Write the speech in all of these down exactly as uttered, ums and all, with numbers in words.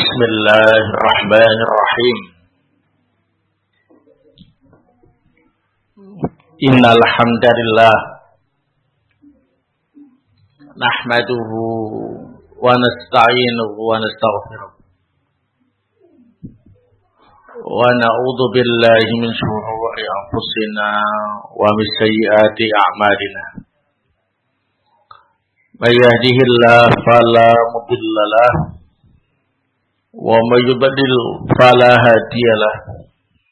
Bismillahirrahmanirrahim. Innal hamdalillah nahmaduhu wa nasta'inuhu wa nastaghfiruh wa na'udzu billahi min shururi anfusina wa min sayyiati a'malina. May yahdihillahu fala mudilla lahu wa may yudlil fala hadiya lahu.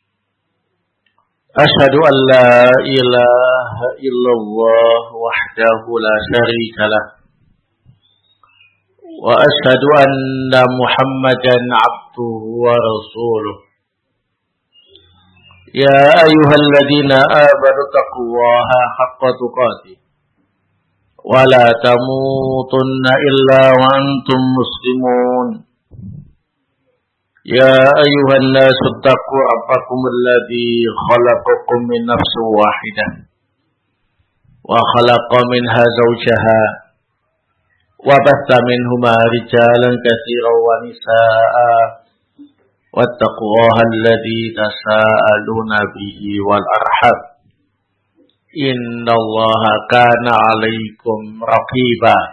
Asyhadu an la ilaha illallah wahdahu la syarika lah wa asyhadu anna Muhammadan abduhu wa rasuluh. Ya ayyuhalladzina amanu taqullaha haqqa tuqatih wa la tamutunna illa wa antum muslimun. Ya ayyuhan nasu taqu rabbakum alladzi khalaqakum min nafsin wahidah wa khalaqa minha zawjaha wa batha minhuma rijalan katsiran wa nisaa'a wattaqullaha alladzi tasaaluna bihi wal arham innallaha kana 'alaikum raqiba.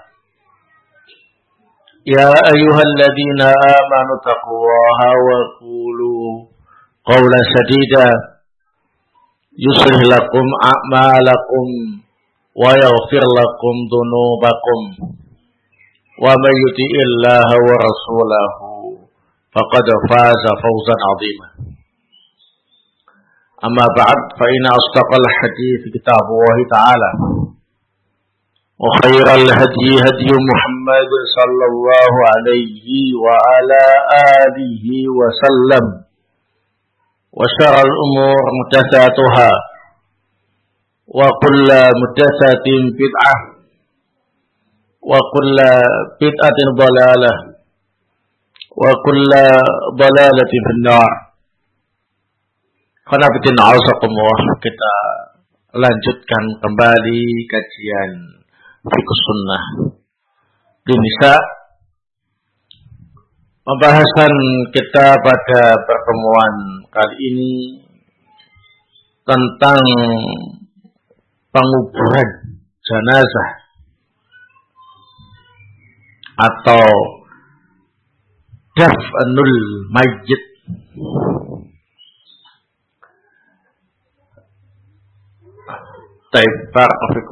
Ya ayyuhalladzina amanu taqullaha wa qulu qawlan sadida yuslih lakum a'malakum wa yaghfir lakum dhunubakum wa may yuti'illaha wa rasulahu faqad faza fawzan 'azima. Amma ba'd, fa inna asdaqal hadits kitabullah ta'ala wa khairal hadi hadi Muhammad sallallahu alaihi wa ala alihi wa sallam wa syarrul umur muhdatsatuha wa kullu muhdatsatin bid'ah wa kullu bid'atin dhalalah wa kullu dhalalatin finnar. Khanafitin a'azakumullah, kita lanjutkan kembali kajian Fiqh Sunnah di Nisa. Pembahasan kita pada pertemuan kali ini tentang penguburan jenazah atau dafnul mayyit. Baik, barakallahu.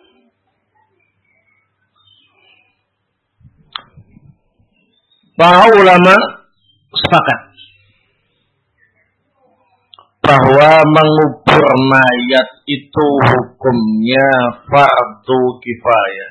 Para ulama sepakat bahwa mengubur mayat itu hukumnya fardu kifayah.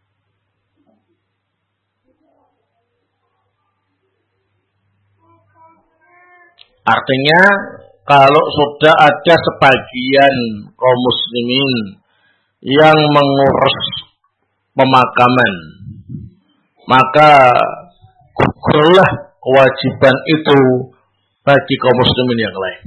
Artinya kalau sudah ada sebagian kaum muslimin yang mengurus pemakaman, maka gugurlah kewajiban itu bagi kaum muslimin yang lain.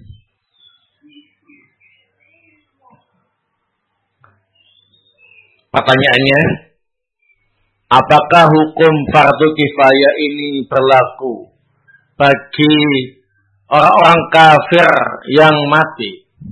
Pertanyaannya, apakah hukum fardu kifayah ini berlaku bagi orang-orang kafir yang mati?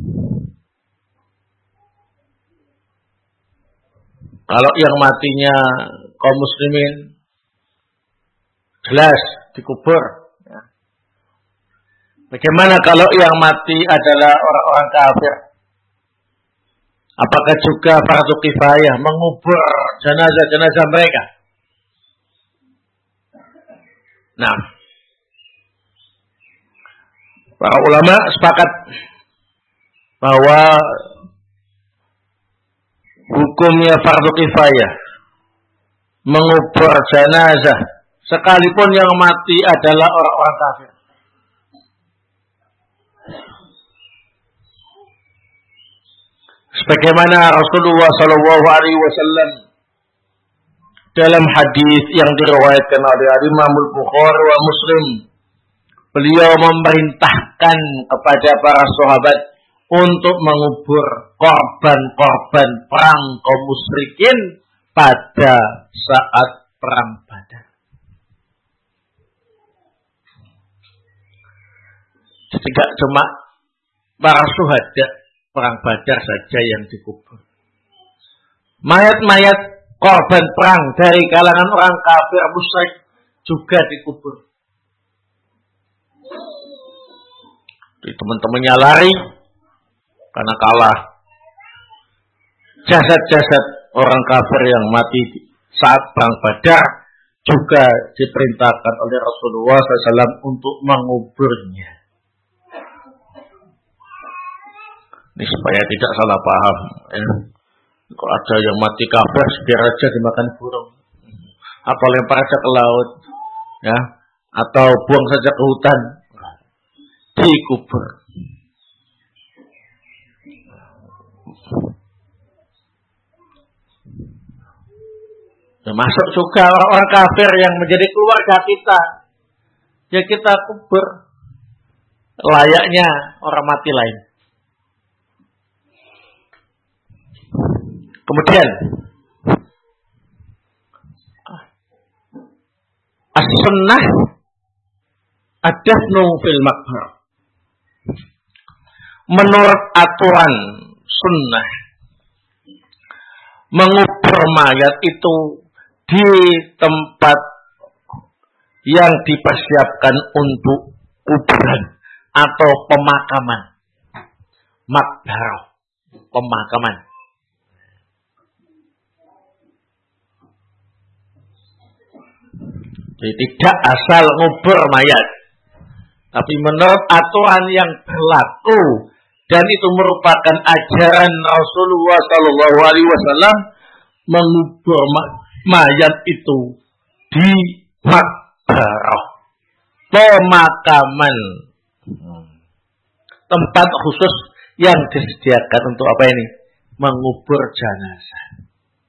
Kalau yang matinya kaum muslimin, jelas dikubur. Ya. Bagaimana kalau yang mati adalah orang-orang kafir? Apakah juga fardu kifayah mengubur jenazah-jenazah mereka? Nah, para ulama sepakat bahwa hukumnya fardu kifayah mengubur jenazah sekalipun yang mati adalah orang-orang kafir. Sebagaimana Rasulullah Shallallahu Alaihi Wasallam dalam hadis yang diriwayatkan oleh Imam Al-Bukhari wa Muslim, beliau memerintahkan kepada para sahabat untuk mengubur korban-korban perang kaum musyrikin pada saat perang Badar. Jadi tidak cuma para syuhada perang Badar saja yang dikubur. Mayat-mayat korban perang dari kalangan orang kafir musyrik juga dikubur. Jadi teman-temannya lari karena kalah. Jasad-jasad orang kafir yang mati saat perang Badar juga diperintahkan oleh Rasulullah shallallahu alaihi wasallam untuk menguburnya. Ini supaya tidak salah paham. Ya. Kalau ada yang mati kafir, biar aja dimakan burung. Apa lempar aja ke laut, ya, atau buang saja ke hutan, dikubur. Termasuk juga orang-orang kafir yang menjadi keluarga kita, ya kita kubur layaknya orang mati lain. Kemudian as-sunnah ad-dafnu fil maqbar. Menurut aturan sunnah, mengubur mayat itu di tempat yang dipersiapkan untuk kuburan atau pemakaman. Maqbarah, pemakaman. Jadi tidak asal ngubur mayat, tapi menurut aturan yang berlaku, dan itu merupakan ajaran Rasulullah Sallallahu Alaihi Wasallam, mengubur mayat itu di maqbarah, pemakaman, tempat khusus yang disediakan untuk apa ini? Mengubur jenazah.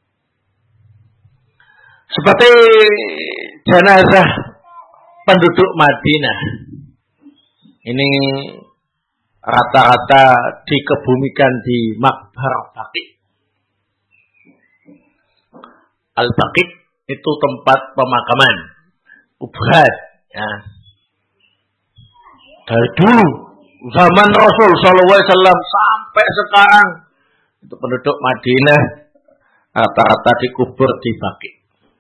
Seperti jenazah penduduk Madinah. Ini rata-rata dikebumikan di Maqbarah Baqi'. Al-Baqi' itu tempat pemakaman, kuburan. Ya. Dari dulu, zaman Rasul Sallallahu Alaihi Wasallam sampai sekarang, itu penduduk Madinah rata-rata dikubur di Baqi'.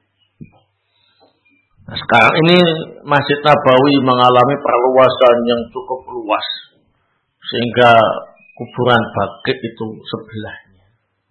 Nah, sekarang ini Masjid Nabawi mengalami perluasan yang cukup luas, sehingga kuburan Baqi' itu sebelahnya.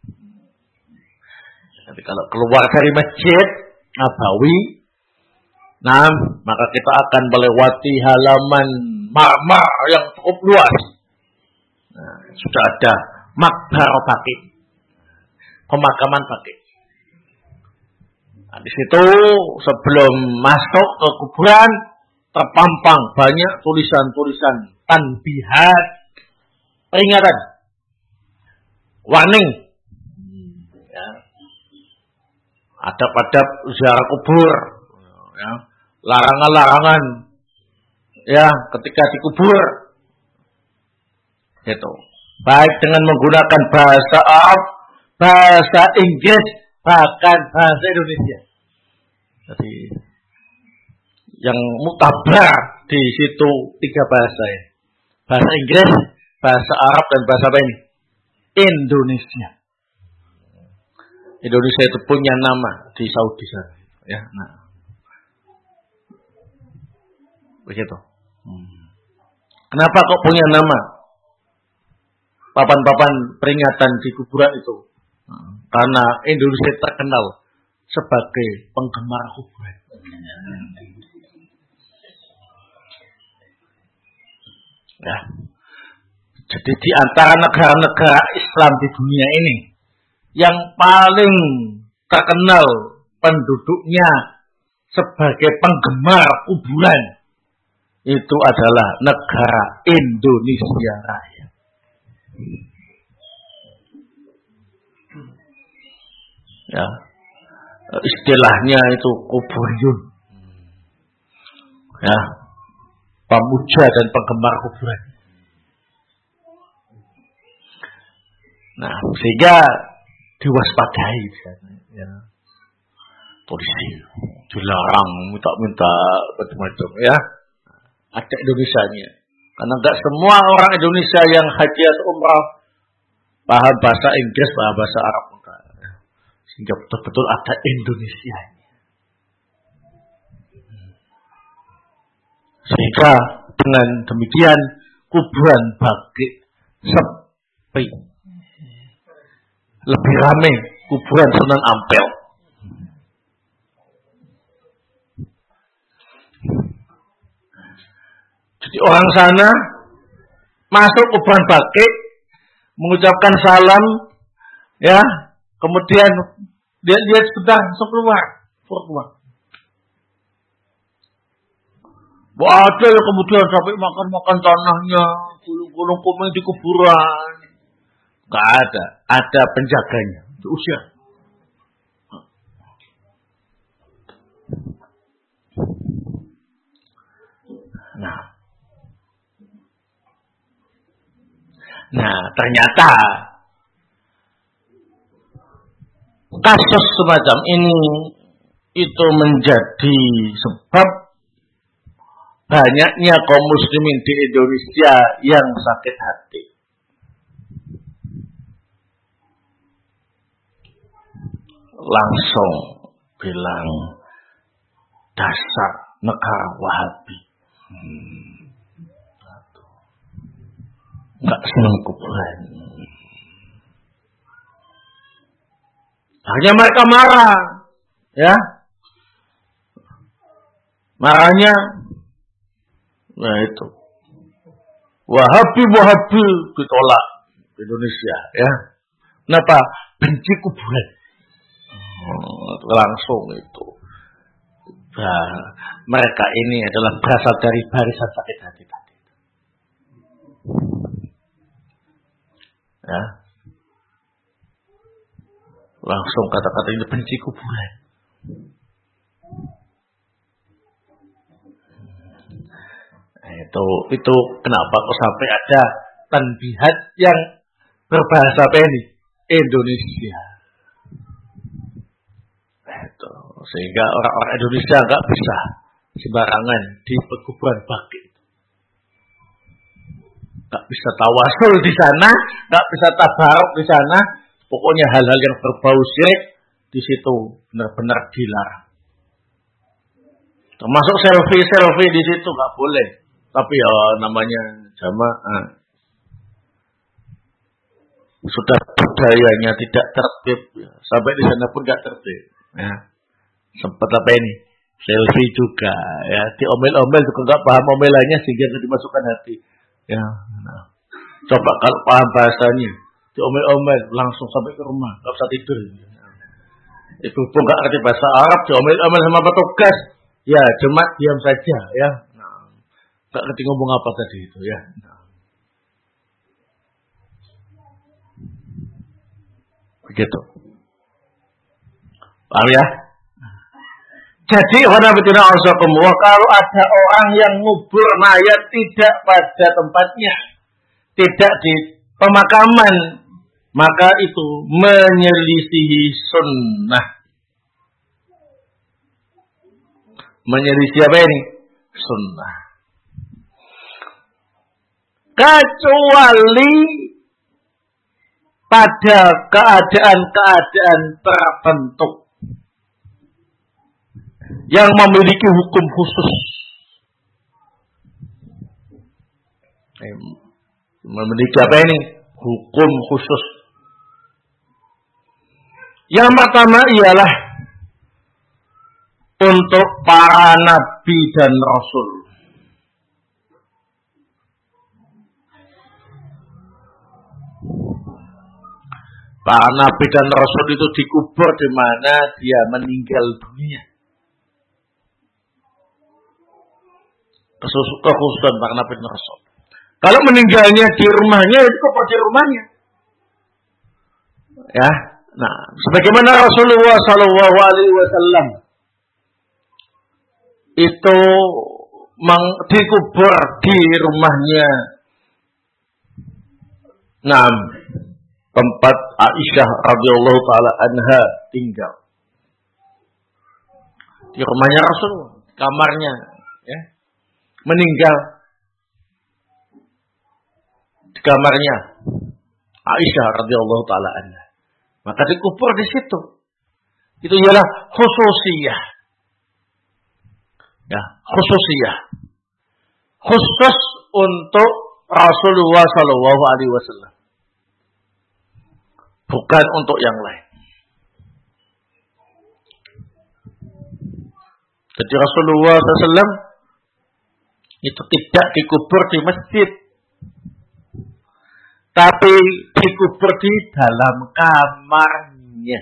Jadi kalau keluar dari Masjid Nabawi, nah maka kita akan melewati halaman marmer yang cukup luas. Nah, sudah ada Maqbarah Baqi', pemakaman Baqi'. Nah, di situ sebelum masuk ke kuburan terpampang banyak tulisan-tulisan tanbihat, peringatan, warning. Ya. Adab-adab ziarah kubur, ya. Larangan-larangan, ya, ketika dikubur, itu baik dengan menggunakan bahasa Arab, bahasa Inggris, bahkan bahasa Indonesia. Jadi yang mutabar di situ tiga bahasa ya. Bahasa Inggris, bahasa Arab, dan bahasa apa ini? Indonesia. Indonesia itu punya nama di Saudi sana, ya. Nah, begitu. Hmm. Kenapa kok punya nama? Papan-papan peringatan di kuburan itu. Karena Indonesia terkenal sebagai penggemar kuburan. Ya. Jadi di antara negara-negara Islam di dunia ini, yang paling terkenal penduduknya sebagai penggemar kuburan, itu adalah negara Indonesia Raya. Ya, istilahnya itu kuburiyun, ya, pemuja dan penggemar kuburan. Nah, sehingga diwaspadai, ya, polisi dilarang minta-minta macam-macam, ya, ada Indonesianya. Karena enggak semua orang Indonesia yang haji atau umrah paham bahasa Inggris, paham bahasa Arab. Sehingga betul-betul ada Indonesia. Sehingga dengan demikian kuburan Baqi sepi. Lebih ramai kuburan Sunan Ampel. Jadi orang sana masuk kuburan Baqi, mengucapkan salam, ya, kemudian dia lihat sebentar, langsung keluar, keluar. Wah, ada yang kemudian sampai makan-makan tanahnya, gulung-gulung kumen di kuburan. Gak ada, ada penjaganya, diusir. Nah, nah ternyata kasus semacam ini itu menjadi sebab banyaknya kaum muslimin di Indonesia yang sakit hati. Langsung bilang dasar negara Wahabi. Hmm. Enggak senang kuburan. Akhirnya mereka marah, ya. Marahnya, nah itu, Wahabi Wahabi ditolak di Indonesia, ya. Kenapa? Benci kuburan. Oh, langsung itu. Nah, mereka ini adalah berasal dari barisan sakit hati tadi. Ya. Langsung kata-kata ini benci kuburan. Nah, itu itu kenapa kok sampai ada tanbihat yang berbahasa apa ini? Indonesia. Nah, itu sehingga orang-orang Indonesia nggak bisa sembarangan di kuburan Baqi. Nggak bisa tawasul di sana, nggak bisa tabaruk di sana. Pokoknya hal-hal yang berbau syirik di situ benar-benar dilarang. Termasuk selfie-selfie di situ nggak boleh. Tapi ya namanya jamaah. Sudah budayanya tidak tertib. Ya. Sampai di sana pun nggak tertib. Ya. Sempat apa ini? Selfie juga. Ya. Diomel-omel juga nggak paham omelannya sehingga nggak dimasukkan hati. Ya. Nah. Coba kalau paham bahasanya. Diomel-omel langsung sampai ke rumah, nggak bisa tidur. Ibu pun nggak ngerti bahasa Arab, diomel-omel sama petugas. Ya, jemaat diam saja, ya. Nah, nggak ngerti ngomong apa tadi itu, ya. Nah. Begitu. Paham ya? Jadi, kalau ada orang yang ngubur mayat tidak pada tempatnya, tidak di pemakaman, maka itu menyelisihi sunnah. Menyelisih apa ini? Sunnah. Kecuali pada keadaan-keadaan tertentu yang memiliki hukum khusus. Memiliki apa ini? Hukum khusus. Yang pertama ialah untuk para nabi dan rasul. Para nabi dan rasul itu dikubur di mana dia meninggal dunia. Kekhususan para nabi dan rasul. Kalau meninggalnya di rumahnya, itu kubur di rumahnya. Ya, nah, sebagaimana Rasulullah Shallallahu Alaihi Wasallam itu dikubur di rumahnya. Nah, tempat Aisyah radhiyallahu taala anha tinggal. Di rumahnya Rasul, kamarnya, ya, meninggal. kamarnya Aisyah radhiyallahu taala anha. Maka dikubur di situ. Itu ialah khususiyah. Ya, khususiyah. Khusus untuk Rasulullah sallallahu alaihi wasallam. Bukan untuk yang lain. Jadi Rasulullah sallallahu alaihi wasallam itu tidak dikubur di masjid, tapi dikubur di dalam kamarnya.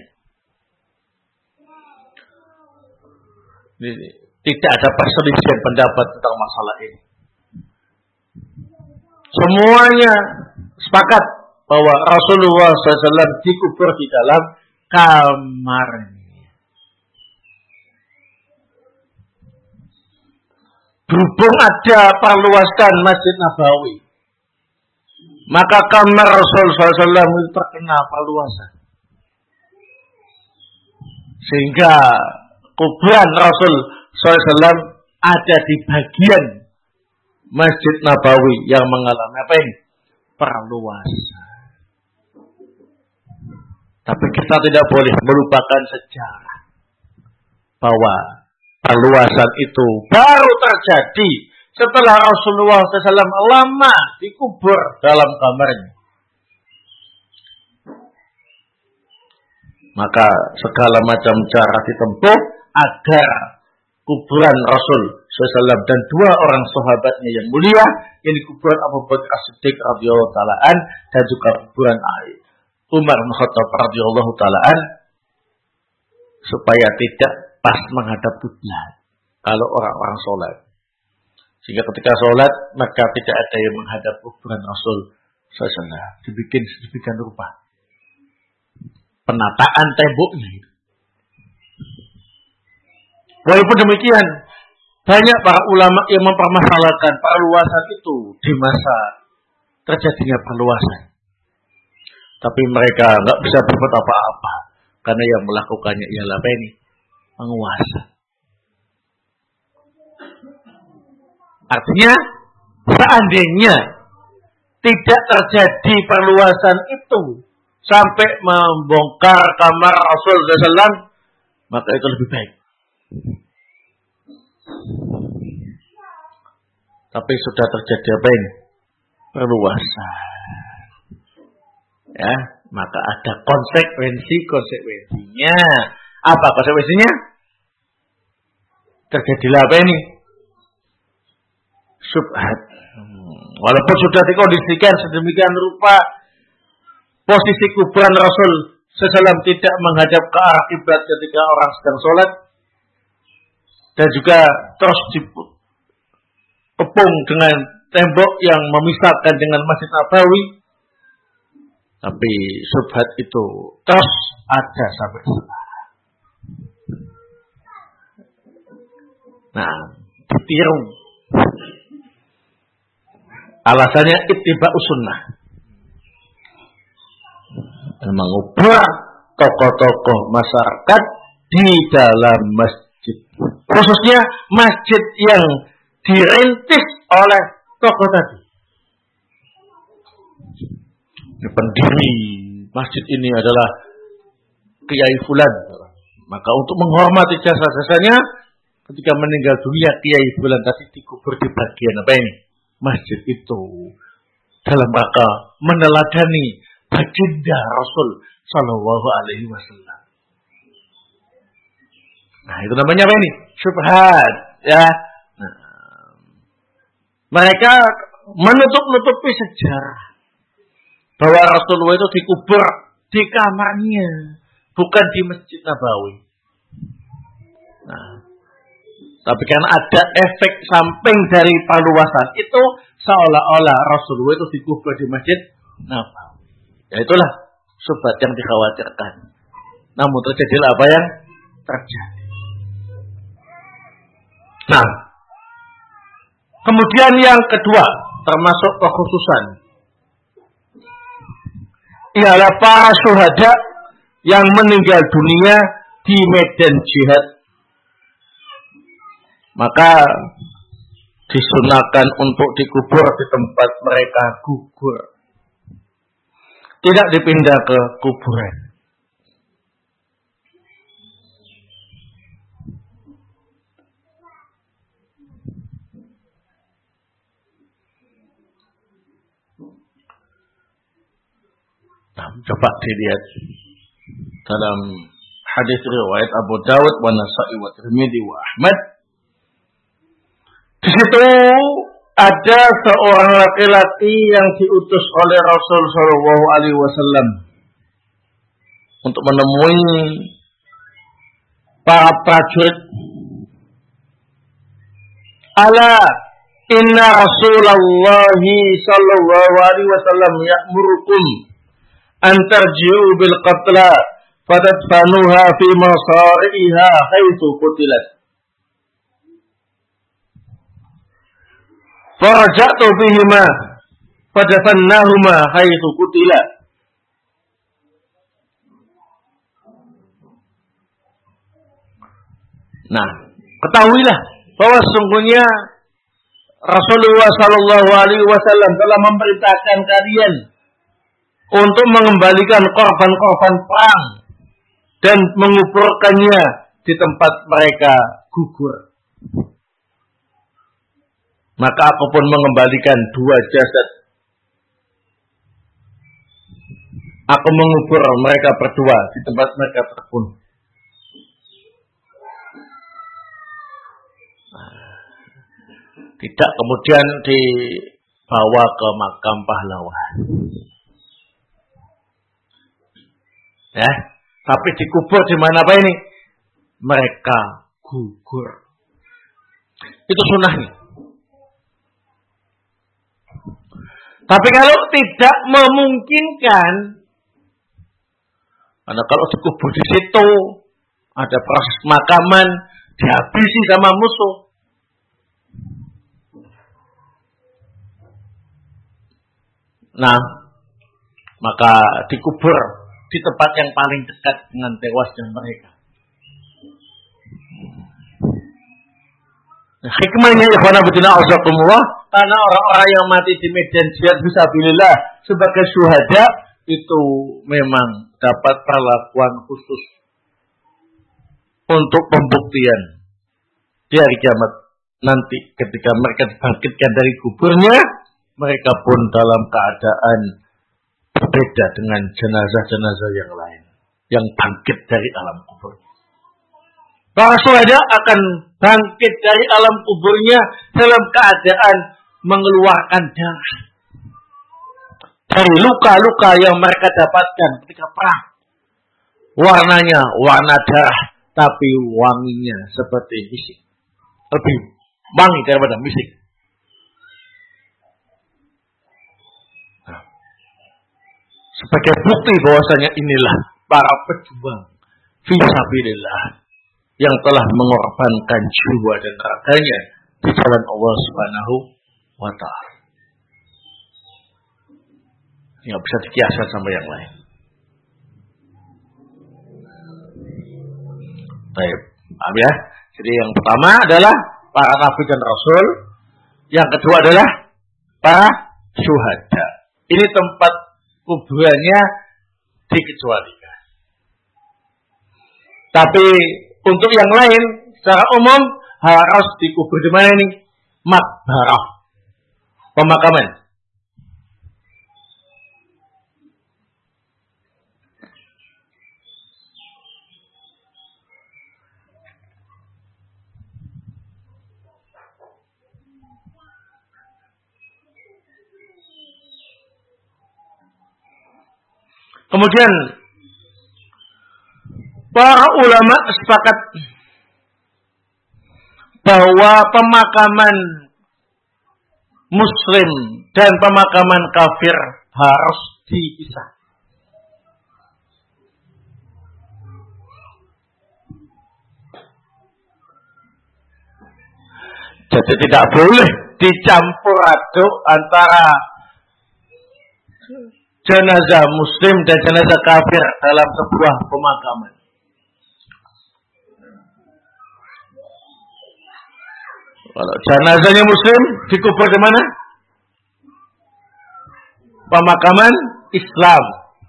Tidak ada perselisihan pendapat tentang masalah ini. Semuanya sepakat bahwa Rasulullah sallallahu alaihi wasallam dikubur di dalam kamarnya. Berhubung ada perluasan Masjid Nabawi, maka kamar Rasul sallallahu alaihi wasallam itu terkena perluasan. Sehingga kuburan Rasul sallallahu alaihi wasallam ada di bagian Masjid Nabawi yang mengalami apa ini? Perluasan. Tapi kita tidak boleh melupakan sejarah bahwa perluasan itu baru terjadi setelah Rasulullah sallallahu alaihi wasallam lama dikubur dalam kamarnya. Maka segala macam cara ditempuh agar kuburan Rasul sallallahu alaihi wasallam dan dua orang sahabatnya yang mulia, yang kuburan Abu Bakar As-Siddiq radhiyallahu taala an dan juga kuburan Umar bin Khattab radhiyallahu taala an, supaya tidak pas menghadap kiblat kalau orang-orang sholat. Sehingga ketika sholat maka tidak ada yang menghadap kuburan Rasul sallallahu alaihi wasallam. Dibikin sedemikian rupa penataan temboknya. Walaupun demikian, banyak para ulama yang mempermasalahkan perluasan itu di masa terjadinya perluasan. Tapi mereka nggak bisa berbuat apa-apa karena yang melakukannya ialah apa ini? Penguasa. Artinya, seandainya tidak terjadi perluasan itu sampai membongkar kamar Rasul sallallahu alaihi wasallam, maka itu lebih baik. Tapi sudah terjadi apa ini? Perluasan. Ya, maka ada konsekuensi-konsekuensinya. Apa konsekuensinya? Terjadilah apa ini? Syubhat. Hmm. Walaupun sudah dikondisikan sedemikian rupa, posisi kuburan Rasul sallallahu alaihi wasallam tidak menghadap ke arah kiblat ketika orang sedang sholat, dan juga terus dikepung dengan tembok yang memisahkan dengan Masjid Nabawi. Tapi syubhat itu terus ada sampai sekarang. Nah, ditiru. Alasannya ittiba'us sunnah. Mengubah tokoh-tokoh masyarakat di dalam masjid. Khususnya masjid yang dirintis oleh tokoh tadi. Pendiri masjid ini adalah Kiai Fulan. Maka untuk menghormati jasa-jasanya, ketika meninggal dunia Kiai Fulan tadi dikubur di bagian apa ini? Masjid itu. Dalam rangka meneladani baginda Rasul sallallahu alaihi wasallam. Nah, itu namanya apa ini? Syubhat, ya. Nah, mereka menutup-nutupi sejarah bahwa Rasulullah itu dikubur di kamarnya, bukan di Masjid Nabawi. Nah, tapi karena ada efek samping dari perluasan itu, seolah-olah Rasulullah itu dikubur di Masjid Nabawi. Ya itulah syubhat yang dikhawatirkan. Namun terjadilah apa yang terjadi. Nah, kemudian yang kedua, termasuk kekhususan, ialah para syuhada yang meninggal dunia di medan jihad. Maka disunahkan untuk dikubur di tempat mereka gugur tidak dipindah ke kuburan. Nah, coba dilihat dalam hadis riwayat Abu Dawud wa Nasa'i wa Tirmidzi wa Ahmad. Di situ ada seorang laki-laki yang diutus oleh Rasul Shallallahu Alaihi Wasallam untuk menemui para prajurit. Ala inna Rasulullah Shallallahu Alaihi Wasallam ya'murukum an tarji'u bil qatla fatadfanuha fi masari'iha haitsu qutilat. Faraja'tu bihima fadafannahuma haitsu qutila. Nah, ketahuilah bahwa sesungguhnya Rasulullah sallallahu alaihi wasallam telah memerintahkan kalian untuk mengembalikan korban-korban perang dan menguburkannya di tempat mereka gugur. Maka aku pun mengembalikan dua jasad. Aku mengubur mereka berdua di tempat mereka terbunuh. Tidak kemudian dibawa ke makam pahlawan. Ya, tapi dikubur di mana apa ini? Mereka gugur. Itu sunnahnya. Tapi kalau tidak memungkinkan, karena kalau dikubur di situ ada proses pemakaman, dihabisi sama musuh. Nah, maka dikubur di tempat yang paling dekat dengan tewasnya mereka. Nah, hikmahnya ikhwana fillah azakumullah, karena orang-orang yang mati di medan jihad fisabilillah sebagai syuhada itu memang dapat perlakuan khusus untuk pembuktian di hari kiamat nanti ketika mereka dibangkitkan dari kuburnya, mereka pun dalam keadaan berbeda dengan jenazah-jenazah yang lain yang bangkit dari alam kubur. Para syuhada akan bangkit dari alam kuburnya dalam keadaan mengeluarkan darah dari luka-luka yang mereka dapatkan ketika perang. Warnanya warna darah, tapi wanginya seperti misik, lebih wangi daripada misik. Nah, sebagai bukti bahwasanya inilah para pejuang fisabilillah yang telah mengorbankan jiwa dan raganya di jalan Allah Subhanahu wa Ta'ala. Yang bisa dikiaskan sama yang lain. Baik, paham ya? Jadi yang pertama adalah para nabi dan rasul, yang kedua adalah para syuhada. Ini tempat kuburannya dikecualikan. Tapi untuk yang lain, secara umum harus dikubur di mana ini? Makbarah, pemakaman. Kemudian para ulama sepakat bahwa pemakaman muslim dan pemakaman kafir harus dipisah. Jadi tidak boleh dicampur aduk antara jenazah muslim dan jenazah kafir dalam sebuah pemakaman. Kalau jenazahnya muslim dikubur di mana? Pemakaman Islam.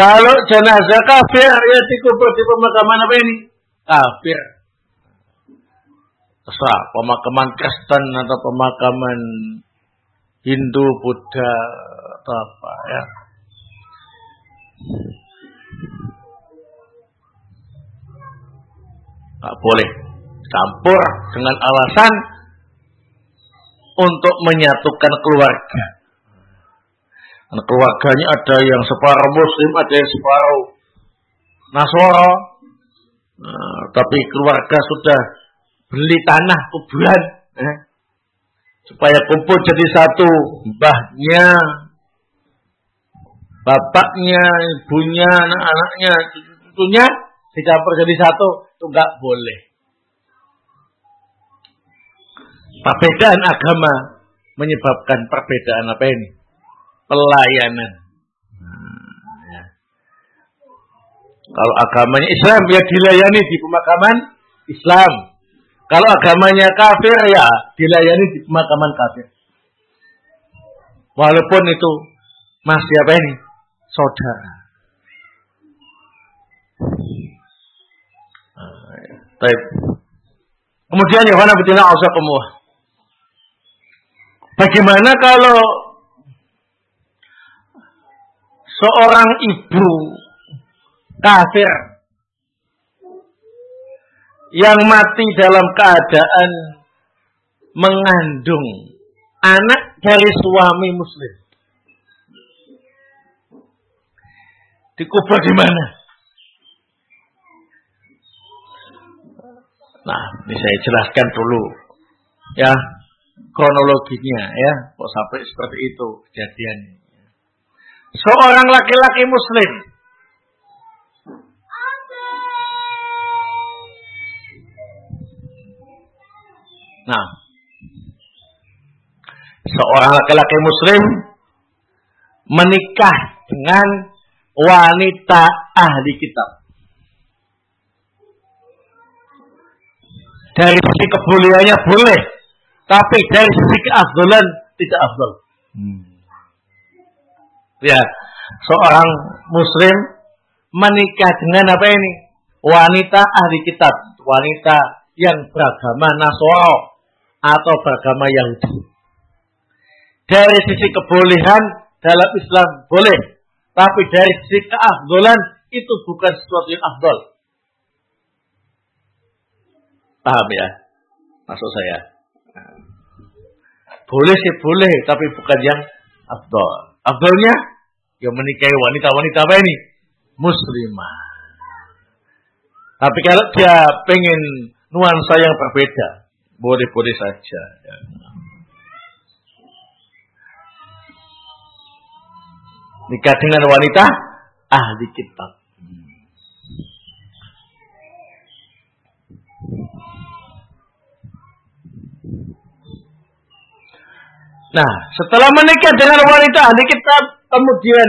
Kalau jenazah kafir ya dikubur di pemakaman apa ini? Kafir. Terserah pemakaman Kristen atau pemakaman Hindu, Buddha atau apa ya. Nggak boleh campur dengan alasan untuk menyatukan keluarga. Dan keluarganya ada yang separuh Muslim, ada yang separuh Nasrani. Nah, tapi keluarga sudah beli tanah kuburan, eh, supaya kumpul jadi satu. Mbahnya, bapaknya, ibunya, anak-anaknya, cucunya dicampur jadi satu, itu nggak boleh. Perbedaan agama menyebabkan perbedaan apa ini? Pelayanan. Hmm, ya. Kalau agamanya Islam ya dilayani di pemakaman Islam. Kalau agamanya kafir ya dilayani di pemakaman kafir. Walaupun itu masih apa ini? Saudara. Baik. Kemudian ya wana betina ausakumullah. Bagaimana kalau seorang ibu kafir yang mati dalam keadaan mengandung anak dari suami muslim? Dikubur di mana? Nah, ini saya jelaskan dulu ya kronologinya ya, kok sampai seperti itu kejadiannya. Seorang laki-laki muslim Nah, seorang laki-laki muslim menikah dengan wanita ahli kitab. Dari sisi kebolehannya boleh, tapi dari sisi keafdalan tidak afdal. Hmm. Ya, seorang muslim menikah dengan apa ini? Wanita ahli kitab, wanita yang beragama Nasrani atau beragama Yahudi. Dari sisi kebolehan dalam Islam boleh, tapi dari sisi keafdalan itu bukan sesuatu yang afdal. Paham ya? Maksud saya. Boleh sih boleh, tapi bukan yang afdal. Afdalnya yang menikahi wanita-wanita apa ini? Muslimah. Tapi kalau dia pengen nuansa yang berbeda, boleh-boleh saja. Ya. Nikah dengan wanita ahli kitab. Nah, setelah menikah dengan wanita ahli kitab, kemudian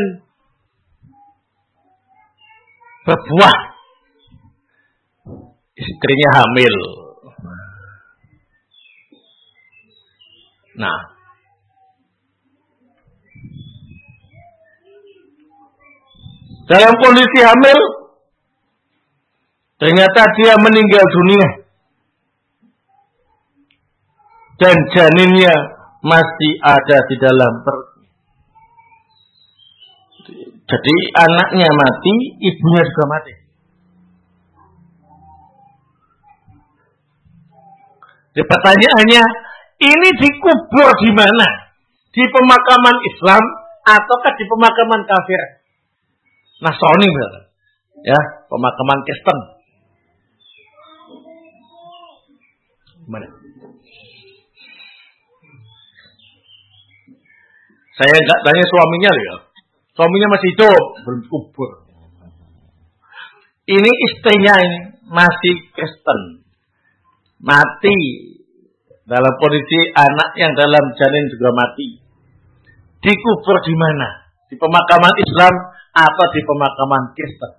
berbuah, istrinya hamil. Nah, dalam kondisi hamil, ternyata dia meninggal dunia dan janinnya masih ada di dalam perut. Jadi anaknya mati, ibunya juga mati. Jadi pertanyaannya, ini dikubur di mana? Di pemakaman Islam ataukah di pemakaman kafir? Nasrani misalnya. Ya, pemakaman Kristen. Gimana? Saya enggak tanya suaminya loh ya. Suaminya masih hidup, belum kubur. Ini istrinya ini masih Kristen. Mati dalam kondisi anak yang dalam janin juga mati. Dikubur di mana? Di pemakaman Islam atau di pemakaman Kristen?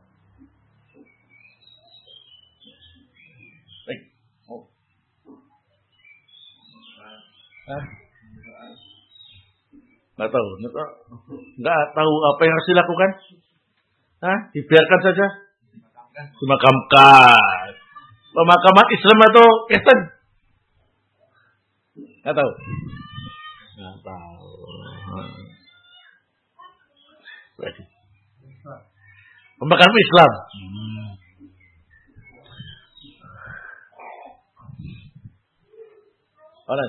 Hah? Nggak tahu, nggak tahu apa yang harus dilakukan. Hah? Dibiarkan saja? Dimakamkan. Pemakaman Islam atau Kristen? Nggak tahu. Nggak tahu. Berarti. Pemakaman Islam. Hmm. Orang.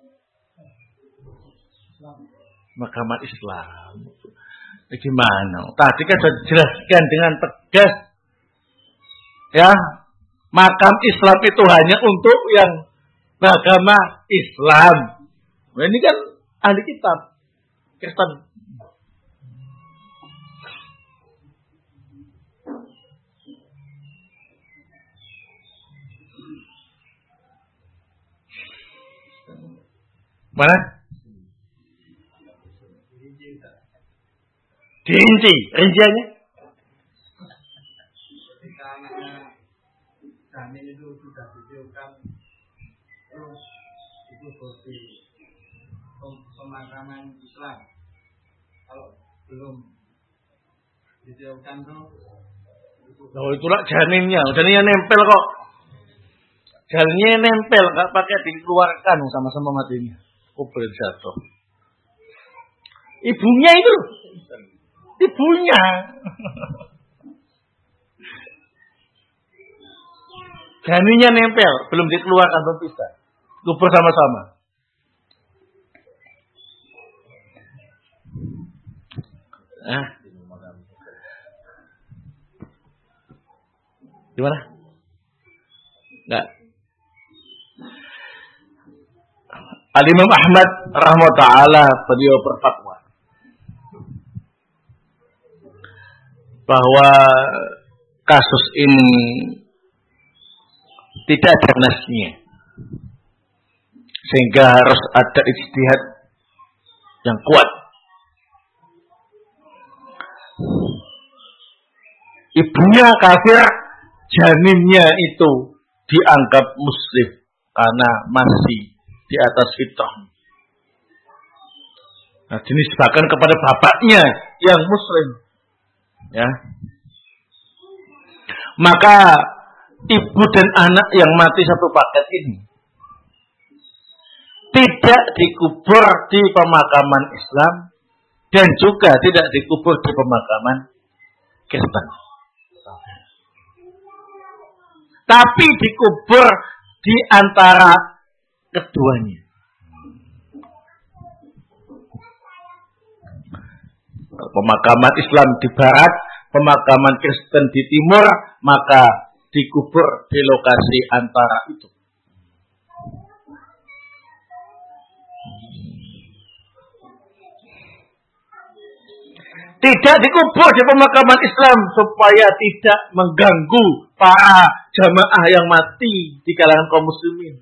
Makaman Islam. Gimana? Tadi kan sudah dijelaskan dengan tegas. Ya, makam Islam itu hanya untuk yang beragama Islam. Nah, ini kan ahli kitab Kristen. Mana? Dirinci, rinciannya? Ketika anaknya janin itu sudah ditiupkan, terus itu bukti pemakaman Islam. Kalau belum ditiupkan tuh, oh itulah janinnya, janinnya nempel kok. Janinnya nempel, nggak pakai dikeluarkan sama-sama matinya. Kubur jatuh. Ibunya itu. Ibunya. Janinnya nempel, belum dikeluarkan berpisah. Kubur sama-sama. Ah. Gimana? Enggak. Al-Imam Ahmad rahimahullah ta'ala beliau berfatwa bahwa kasus ini tidak ada nasnya, sehingga harus ada ijtihad yang kuat. Ibunya kafir, janinnya itu dianggap muslim karena masih di atas fitrah. Nah, dinisbahkan kepada bapaknya yang muslim. Ya. Maka ibu dan anak yang mati satu paket ini tidak dikubur di pemakaman Islam dan juga tidak dikubur di pemakaman Kristen. Tapi dikubur di antara keduanya. Pemakaman Islam di barat, pemakaman Kristen di timur, maka dikubur di lokasi antara itu. Tidak dikubur di pemakaman Islam supaya tidak mengganggu para jamaah yang mati di kalangan kaum muslimin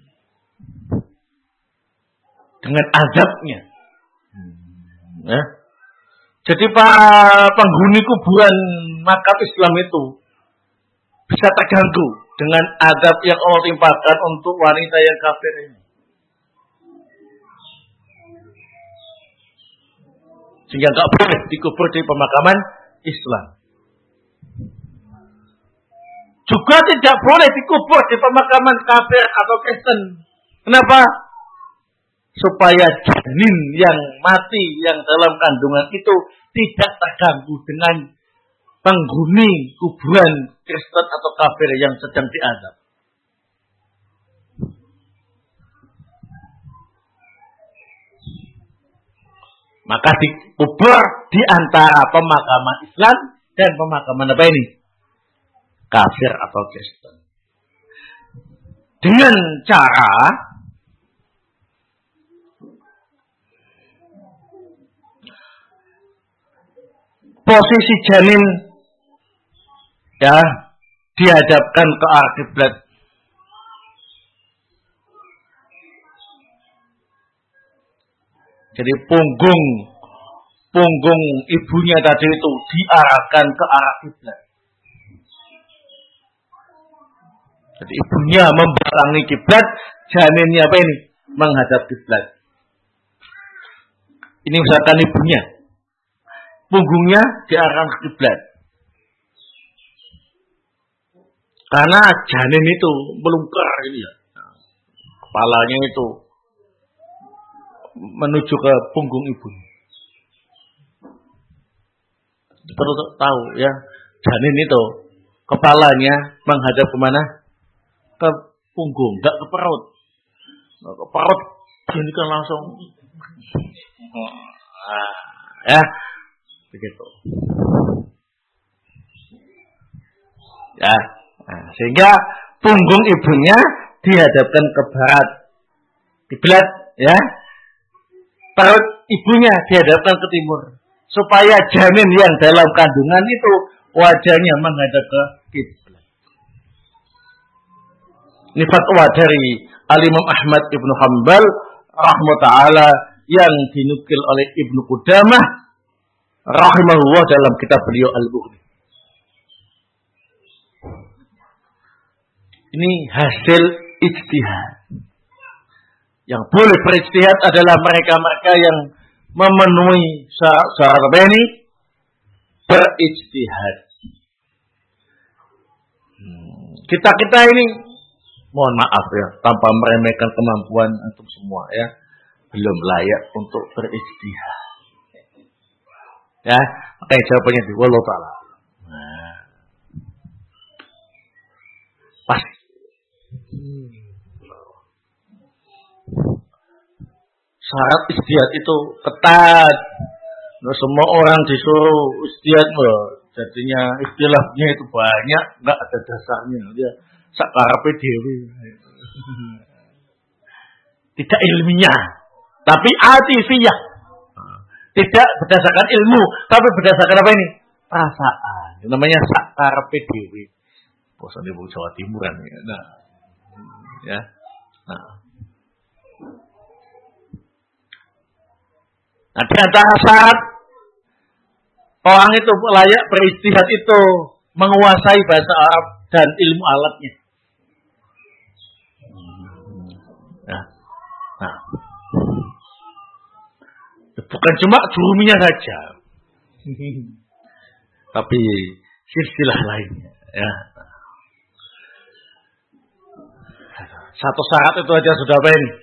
dengan azabnya. Ya. Jadi para penghuni kuburan makam Islam itu bisa terganggu dengan azab yang Allah timpakan untuk wanita yang kafir ini. Sehingga enggak boleh dikubur di pemakaman Islam. Juga tidak boleh dikubur di pemakaman kafir atau Kristen. Kenapa? Supaya janin yang mati yang dalam kandungan itu tidak terganggu dengan penghuni kuburan Kristen atau kafir yang sedang diazab. Maka dikubur di antara pemakaman Islam dan pemakaman apa ini? Kafir atau Kristen. Dengan cara posisi janin ya dihadapkan ke arah kiblat. Jadi punggung punggung ibunya tadi itu diarahkan ke arah kiblat. Jadi ibunya membelakangi kiblat, janinnya apa ini? Menghadap kiblat. Ini misalkan ibunya, punggungnya diarahkan ke kiblat. Karena janin itu melungker ini ya. Kepalanya itu menuju ke punggung ibu. Perlu tahu ya, janin itu kepalanya menghadap kemana? Ke punggung, enggak ke perut. Nggak ke perut, ini kan langsung. Nah, ya, begitu. Ya, nah, sehingga punggung ibunya dihadapkan ke barat, kiblat, ya. Perut ibunya dihadapkan ke timur, supaya janin yang dalam kandungan itu wajahnya menghadap ke kiblat. Ini fatwa dari Al-Imam Ahmad Ibnu Hanbal rahimahullah yang dinukil oleh Ibnu Qudamah rahimahullah dalam kitab beliau Al-Bukhari. Ini hasil ijtihad. Yang boleh berijtihad adalah mereka-mereka yang memenuhi syarat apa ini? Berijtihad. Hmm. Kita-kita ini, mohon maaf ya, tanpa meremehkan kemampuan antum semua ya, belum layak untuk berijtihad. Ya, makanya jawabannya di wallahu ta'ala. Nah. Pas. Hmm. Syarat ijtihad itu ketat. Nah, semua orang disuruh ijtihad, jadinya istilahnya itu banyak, enggak ada dasarnya. Dia sakarepe dhewe. Tidak ilmiah, tapi atifiyah. Tidak berdasarkan ilmu, tapi berdasarkan apa ini? Perasaan. Itu namanya sakarepe dhewe. Bosan ibu Jawa Timuran ya. Nah. Ya. Nah. Nah, di antara syarat orang itu layak berijtihad itu menguasai bahasa Arab dan ilmu alatnya. Nah, nah. Bukan cuma juruminya saja, tapi silsilah lainnya. Ya. Satu syarat itu aja sudah apa ini?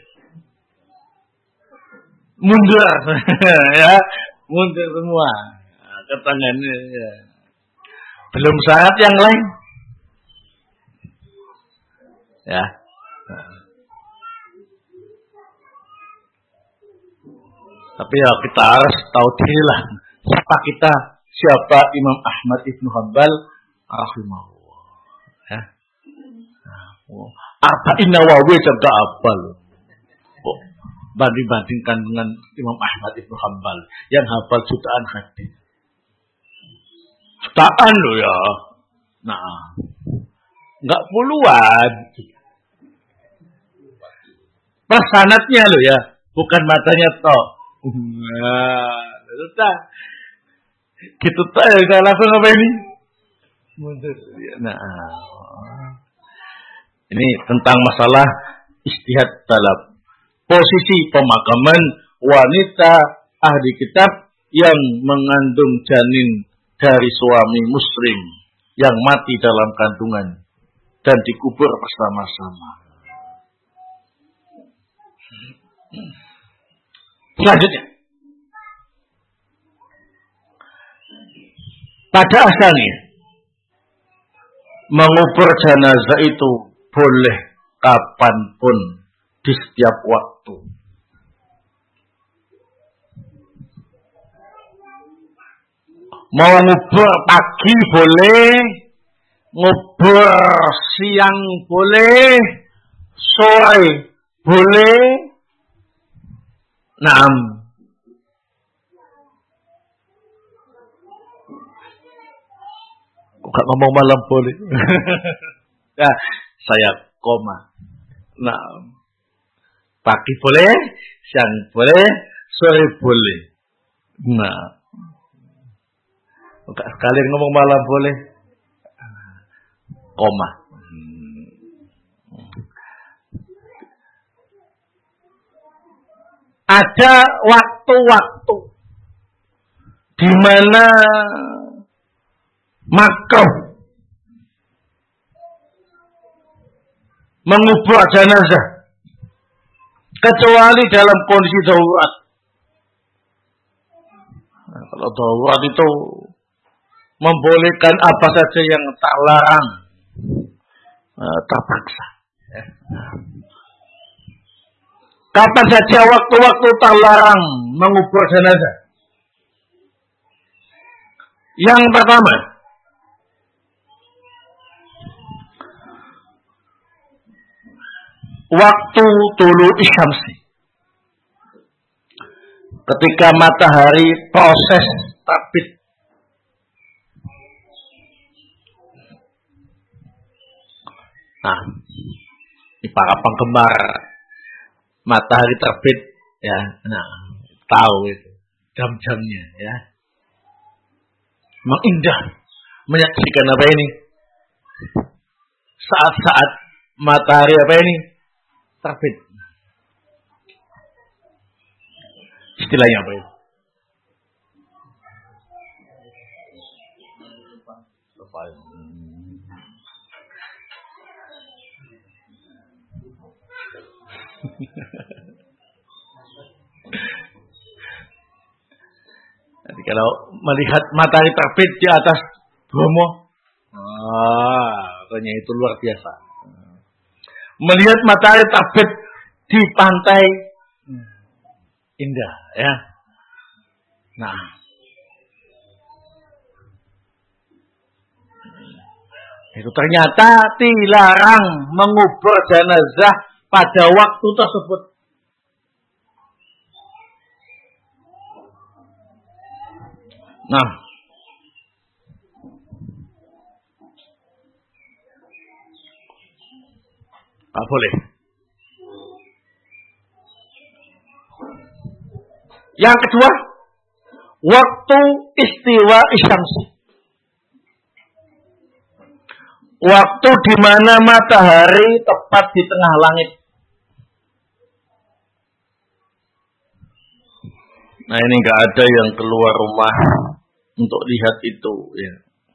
Mundur, ya, mundur semua. Nah, ketangannya, ya. Belum syarat yang lain, ya. Nah. Tapi ya kita harus tahu diri lah, siapa kita, siapa Imam Ahmad Ibnu Hanbal rahimahullah. Ya. Nah, oh. Arba'in Nawawi juga hafal. Oh. Banding-bandingkan dengan Imam Ahmad Ibnu Hanbal yang hafal jutaan hadis. Jutaan loh ya. Nah, enggak puluhan. Pas sanadnya loh ya, bukan matanya toh. Nah, sudah. Gitu toh ya, langsung apa ini? Mundur. Nah, ini tentang masalah ijtihad dalam posisi pemakaman wanita ahli kitab yang mengandung janin dari suami muslim yang mati dalam kandungan dan dikubur bersama-sama. Selanjutnya, pada asalnya mengubur jenazah itu boleh kapanpun di setiap waktu. Mau ngubur pagi boleh, ngubur siang boleh, sore boleh. Naam. Kok gak ngomong malam boleh? Nah, saya koma. Naam. Pagi boleh, siang boleh, sore boleh. Nah, enggak sekali ngomong malam boleh. Koma. Ada waktu-waktu di mana makruh mengubur jenazah kecuali dalam kondisi darurat. Nah, kalau darurat itu membolehkan apa saja yang tak larang, uh, terpaksa. Ya. Nah. Kapan saja waktu-waktu tak larang mengubur jenazah? Yang pertama, waktu tulu isyamsi, ketika matahari proses terbit. Nah, ini para penggemar matahari terbit, ya, nah, tahu itu jam-jamnya, ya, memang indah menyaksikan apa ini? Saat-saat matahari apa ini? Terbit. Istilahnya apa itu? Jadi kalau melihat matahari terbit di atas Bromo, ah, katanya itu luar biasa. Melihat matahari terbit di pantai, indah, ya. Nah, itu ternyata dilarang mengubur jenazah pada waktu tersebut. Nah, tak boleh. Yang kedua, waktu istiwa isyamsi. Waktu di mana matahari tepat di tengah langit. Nah, ini nggak ada yang keluar rumah untuk lihat itu, ya.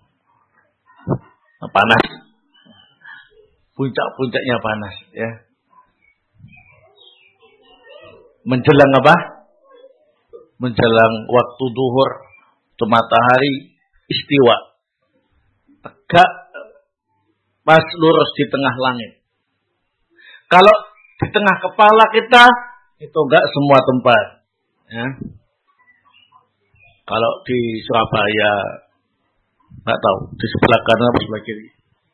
Panas, puncak-puncaknya panas, ya. Menjelang apa? Menjelang waktu duhur, itu matahari istiwa, tegak, pas lurus di tengah langit. Kalau di tengah kepala kita, itu enggak semua tempat, ya. Kalau di Surabaya, nggak tahu di sebelah kanan atau sebelah kiri.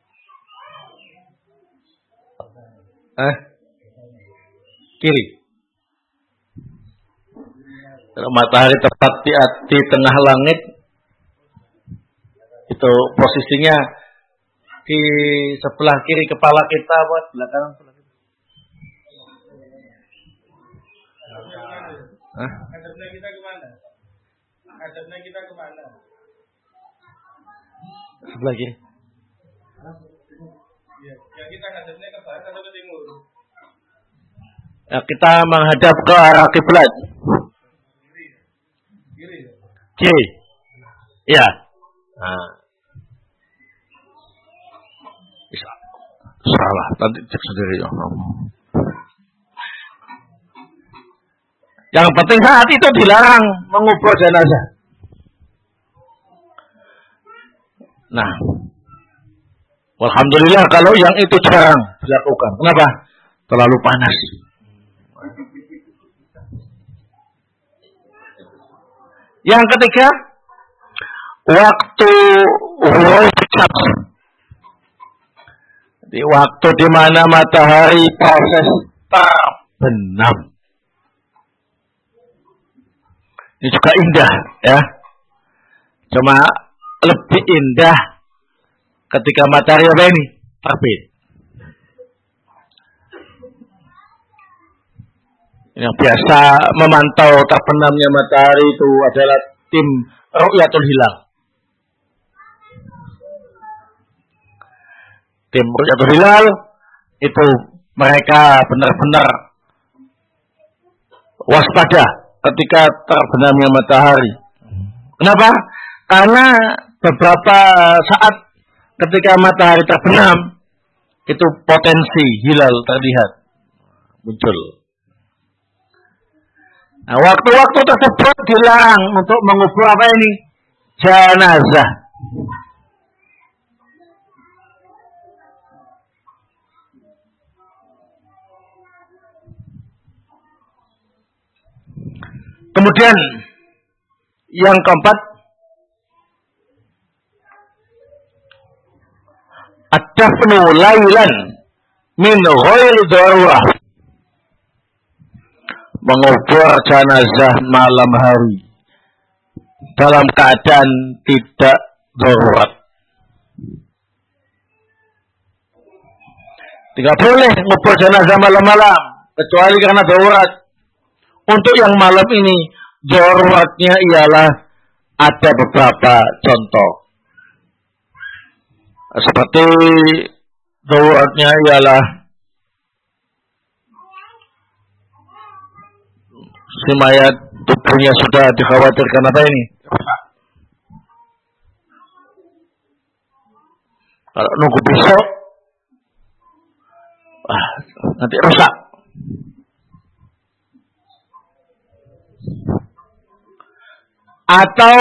Eh, kiri. Kalau matahari tepat di, di tengah langit, itu posisinya di sebelah kiri kepala kita, buat sebelah kanan, sebelah kiri. Hah? Hadapnya kita kemana? Hadapnya kita kemana? Sebelah kiri. Ya, yang kita hadapnya ke barat atau ke timur? Ya, kita menghadap ke arah kiblat. Kiri. Kiri. Kiri. Ya. Nah. Salah, tadi cek sendiri. Yang penting saat itu dilarang mengubur jenazah. Nah, alhamdulillah kalau yang itu jarang dilakukan. Kenapa? Terlalu panas. Yang ketiga, waktu huruf. Di waktu di mana matahari proses terbenam. Ini juga indah, ya. Cuma lebih indah ketika matahari apa ini? Terbit. Yang biasa memantau terbenamnya matahari itu adalah tim Ru'yatul Hilal. Tim Ru'yatul Hilal itu mereka benar-benar waspada ketika terbenamnya matahari. Kenapa? Karena beberapa saat ketika matahari terbenam itu potensi hilal terlihat muncul. Nah, waktu-waktu tersebut dilarang untuk mengubur apa ini? Jenazah. Kemudian yang keempat, at-dafnu lailan min ghairi darurah. Mengubur jenazah malam hari dalam keadaan tidak darurat. Tidak boleh mengubur jenazah malam-malam kecuali karena darurat. Untuk yang malam ini daruratnya ialah ada beberapa contoh. Seperti daruratnya ialah si mayat tubuhnya sudah dikhawatirkan apa ini? Kalau nunggu besok, ah, nanti rusak. Atau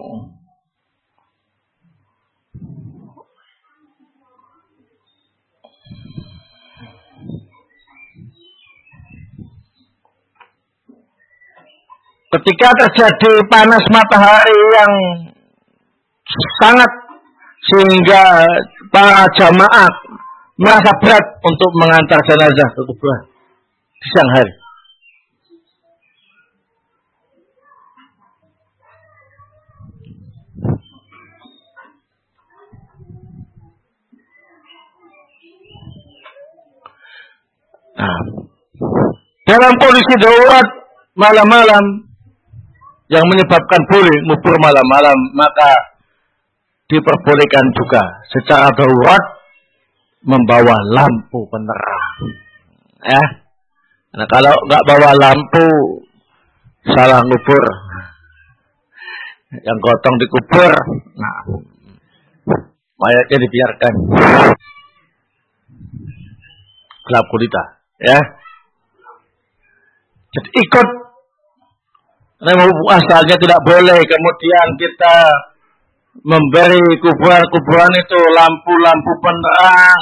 ketika terjadi panas matahari yang sangat sehingga para jamaah merasa berat untuk mengantar jenazah ke kuburan di siang hari. Nah, dalam kondisi darurat malam-malam yang menyebabkan boleh ngubur malam-malam, maka diperbolehkan juga secara darurat membawa lampu penerang. Ya, nah kalau nggak bawa lampu salah ngubur, yang gotong dikubur, nah mayatnya dibiarkan gelap gulita. Ya, jadi ikut asalnya tidak boleh. Kemudian kita memberi kuburan-kuburan itu lampu-lampu penerang.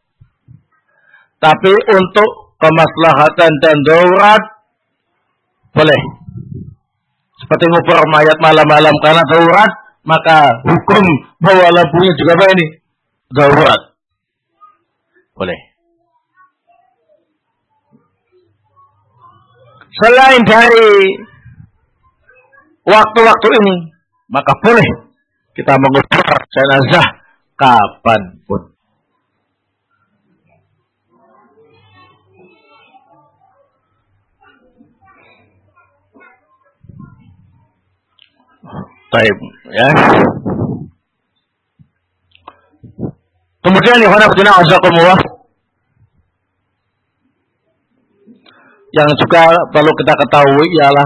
Tapi untuk kemaslahatan dan darurat boleh. Seperti ngubur mayat malam-malam karena darurat, maka hukum bahwa lampunya juga apa ini? Darurat. Boleh. Selain dari waktu-waktu ini, maka boleh kita mengubur jenazah kapanpun. Baik, ya. Kemudian ikhwan fillah azakumullah, yang juga perlu kita ketahui ialah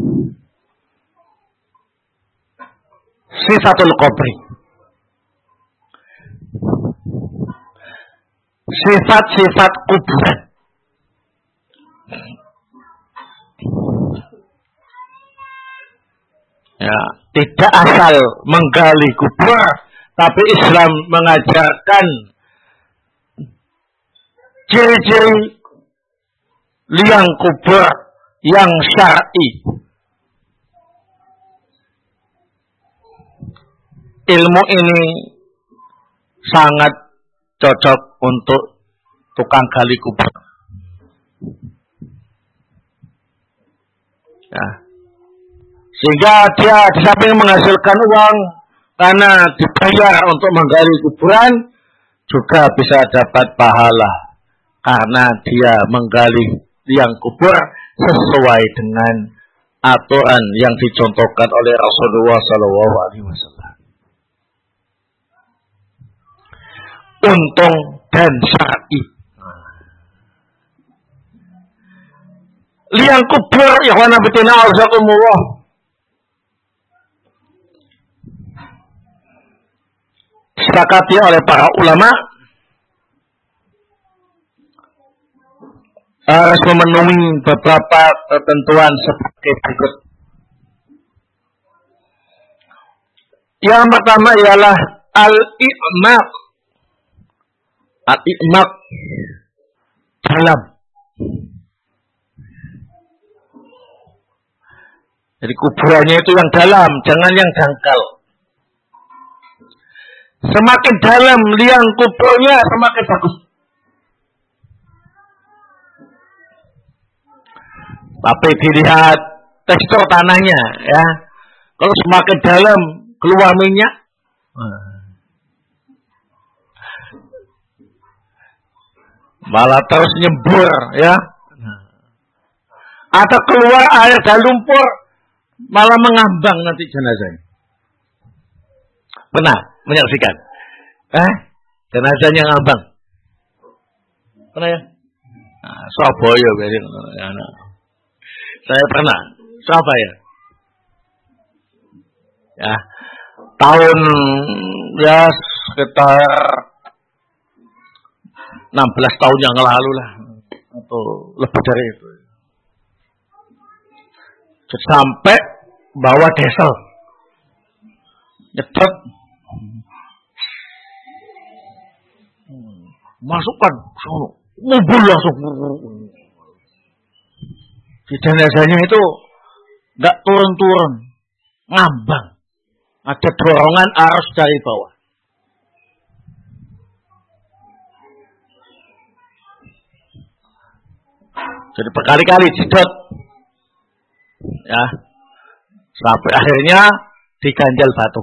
sifatul qabri. Sifat-sifat kuburan. Ya, tidak asal menggali kubur, tapi Islam mengajarkan ciri-ciri liang kubur yang syar'i. Ilmu ini sangat cocok untuk tukang gali kubur. Ya. Sehingga dia di samping menghasilkan uang karena dibayar untuk menggali kuburan, juga bisa dapat pahala karena dia menggali liang kubur sesuai dengan aturan yang dicontohkan oleh Rasulullah Sallallahu Alaihi Wasallam. Untung dan syar'i. Liang kubur ya wana betina azakumullah. Disepakati oleh para ulama harus memenuhi beberapa ketentuan sebagai berikut. Yang pertama ialah al-i'maq. Al-i'maq dalam. Jadi kuburannya itu yang dalam, jangan yang dangkal. Semakin dalam liang kuburnya semakin bagus. Tapi dilihat tekstur tanahnya, ya. Kalau semakin dalam keluar minyak, malah terus nyembur, ya. Atau keluar air dan lumpur, malah mengambang nanti jenazahnya. Pernah menyaksikan? Eh, jenazahnya ngambang. Pernah ya? Nah, Surabaya berarti. Saya pernah, Surabaya. Ya, tahun ya sekitar enam belas tahun yang lalu lah, atau lebih dari itu. Sampai bawa diesel, nyedot, masukkan, mobil langsung. Di jenazahnya itu nggak turun-turun, ngambang. Ada dorongan arus dari bawah. Jadi berkali-kali didot, ya, sampai akhirnya diganjal batu.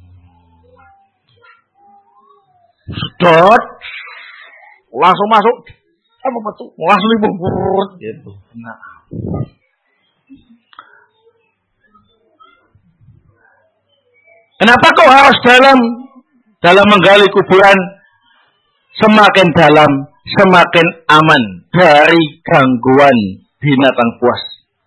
Sedot, langsung masuk, apa batu, langsung dibungkus, gitu. Nah. Kenapa kok harus dalam dalam menggali kuburan? Semakin dalam, semakin aman dari gangguan binatang buas.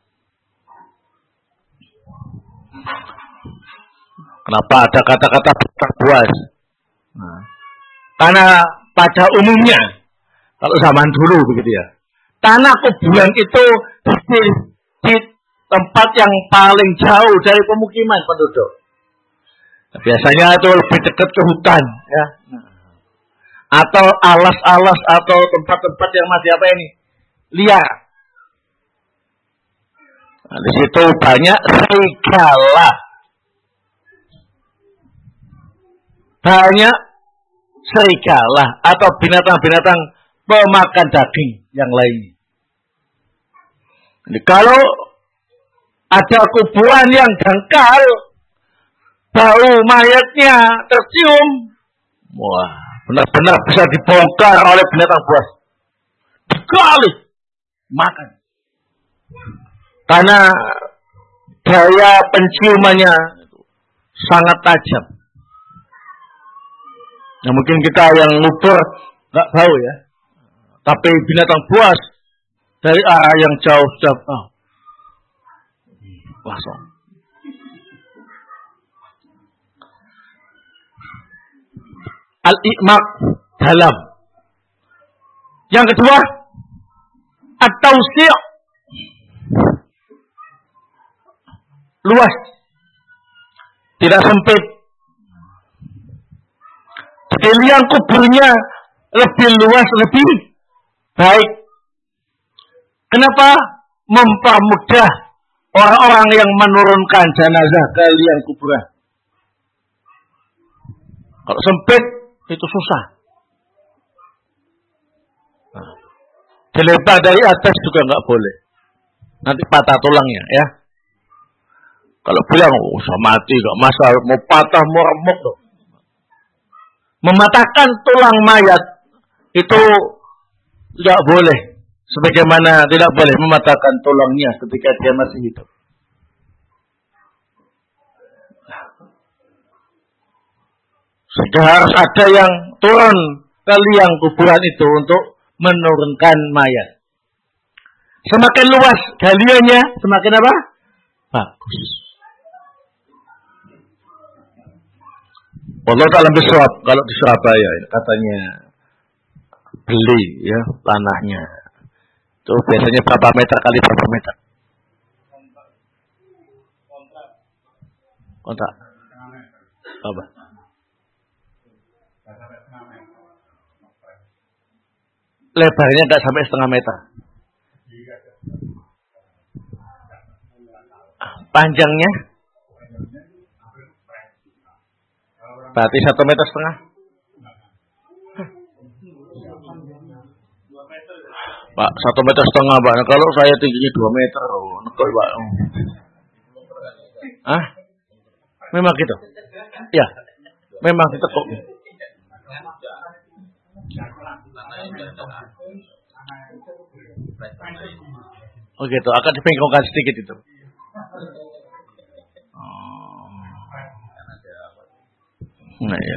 Kenapa ada kata-kata binatang buas? Nah, karena pada umumnya, kalau zaman dulu begitu ya, tanah kuburan itu di, di tempat yang paling jauh dari pemukiman penduduk. Biasanya itu lebih dekat ke hutan, ya, atau alas-alas atau tempat-tempat yang masih apa ini liar. Nah, di situ banyak serigala, banyak serigala atau binatang-binatang pemakan daging yang lain. Jadi, kalau ada kuburan yang dangkal, bau mayatnya tercium, wah, benar-benar bisa dibongkar oleh binatang buas. Digali, makan. Karena daya penciumannya sangat tajam. Nah, mungkin kita yang ngubur nggak tahu ya, tapi binatang buas dari arah yang jauh sudah oh, langsung. Al-i'maq dalam. Yang kedua, at-tawsi', luas, tidak sempit. Jadi liang kuburnya lebih luas, lebih baik. Kenapa? Mempermudah orang-orang yang menurunkan jenazah ke liang kuburan. Kalau sempit itu susah. Nah, dilebar dari atas juga nggak boleh. Nanti patah tulangnya, ya. Kalau bilang, oh, usah mati, nggak masalah, mau patah, mau remuk, loh. Mematahkan tulang mayat itu tidak boleh. Sebagaimana tidak boleh mematahkan tulangnya ketika dia masih hidup. Sudah harus ada yang turun ke liang kuburan itu untuk menurunkan mayat. Semakin luas galiannya, semakin apa? Bagus. Allah Ta'ala bisawab, kalau di Surabaya katanya beli ya tanahnya Itu biasanya berapa meter kali berapa meter? Kontrak. Apa? Lebarnya tidak sampai setengah meter. Panjangnya? Berarti satu meter setengah. Pak, satu meter setengah, Pak. Nah, kalau saya tingginya dua meter, oh, nekoi, Pak. Hah? Memang gitu? Ya, memang ditekuk. Oh gitu, akan dibengkokkan sedikit itu. Oh. Nah ya.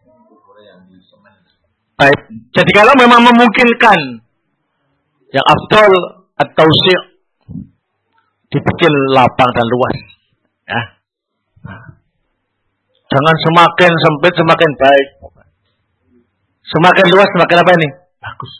Baik. Jadi kalau memang memungkinkan, yang afdal at-tausi' dibikin lapang dan luas, ya. Jangan semakin sempit semakin baik. Semakin luas semakin apa ini? Bagus.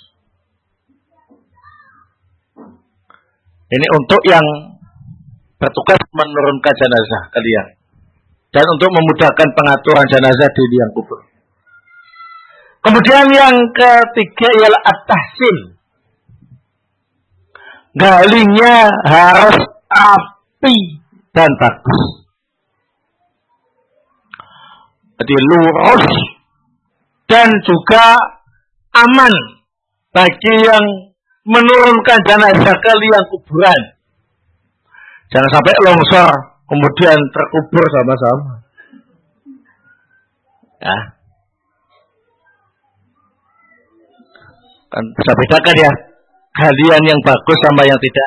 Ini untuk yang bertugas menurunkan jenazah kalian. Dan untuk memudahkan pengaturan jenazah di liang kubur. Kemudian yang ketiga ialah at-tahsin. Galinya harus rapi dan bagus. Jadi lurus dan juga aman bagi yang menurunkan jenazah ke liang kuburan. Jangan sampai longsor kemudian terkubur sama-sama. Ya. Kan bisa bedakan ya, galian yang bagus sama yang tidak.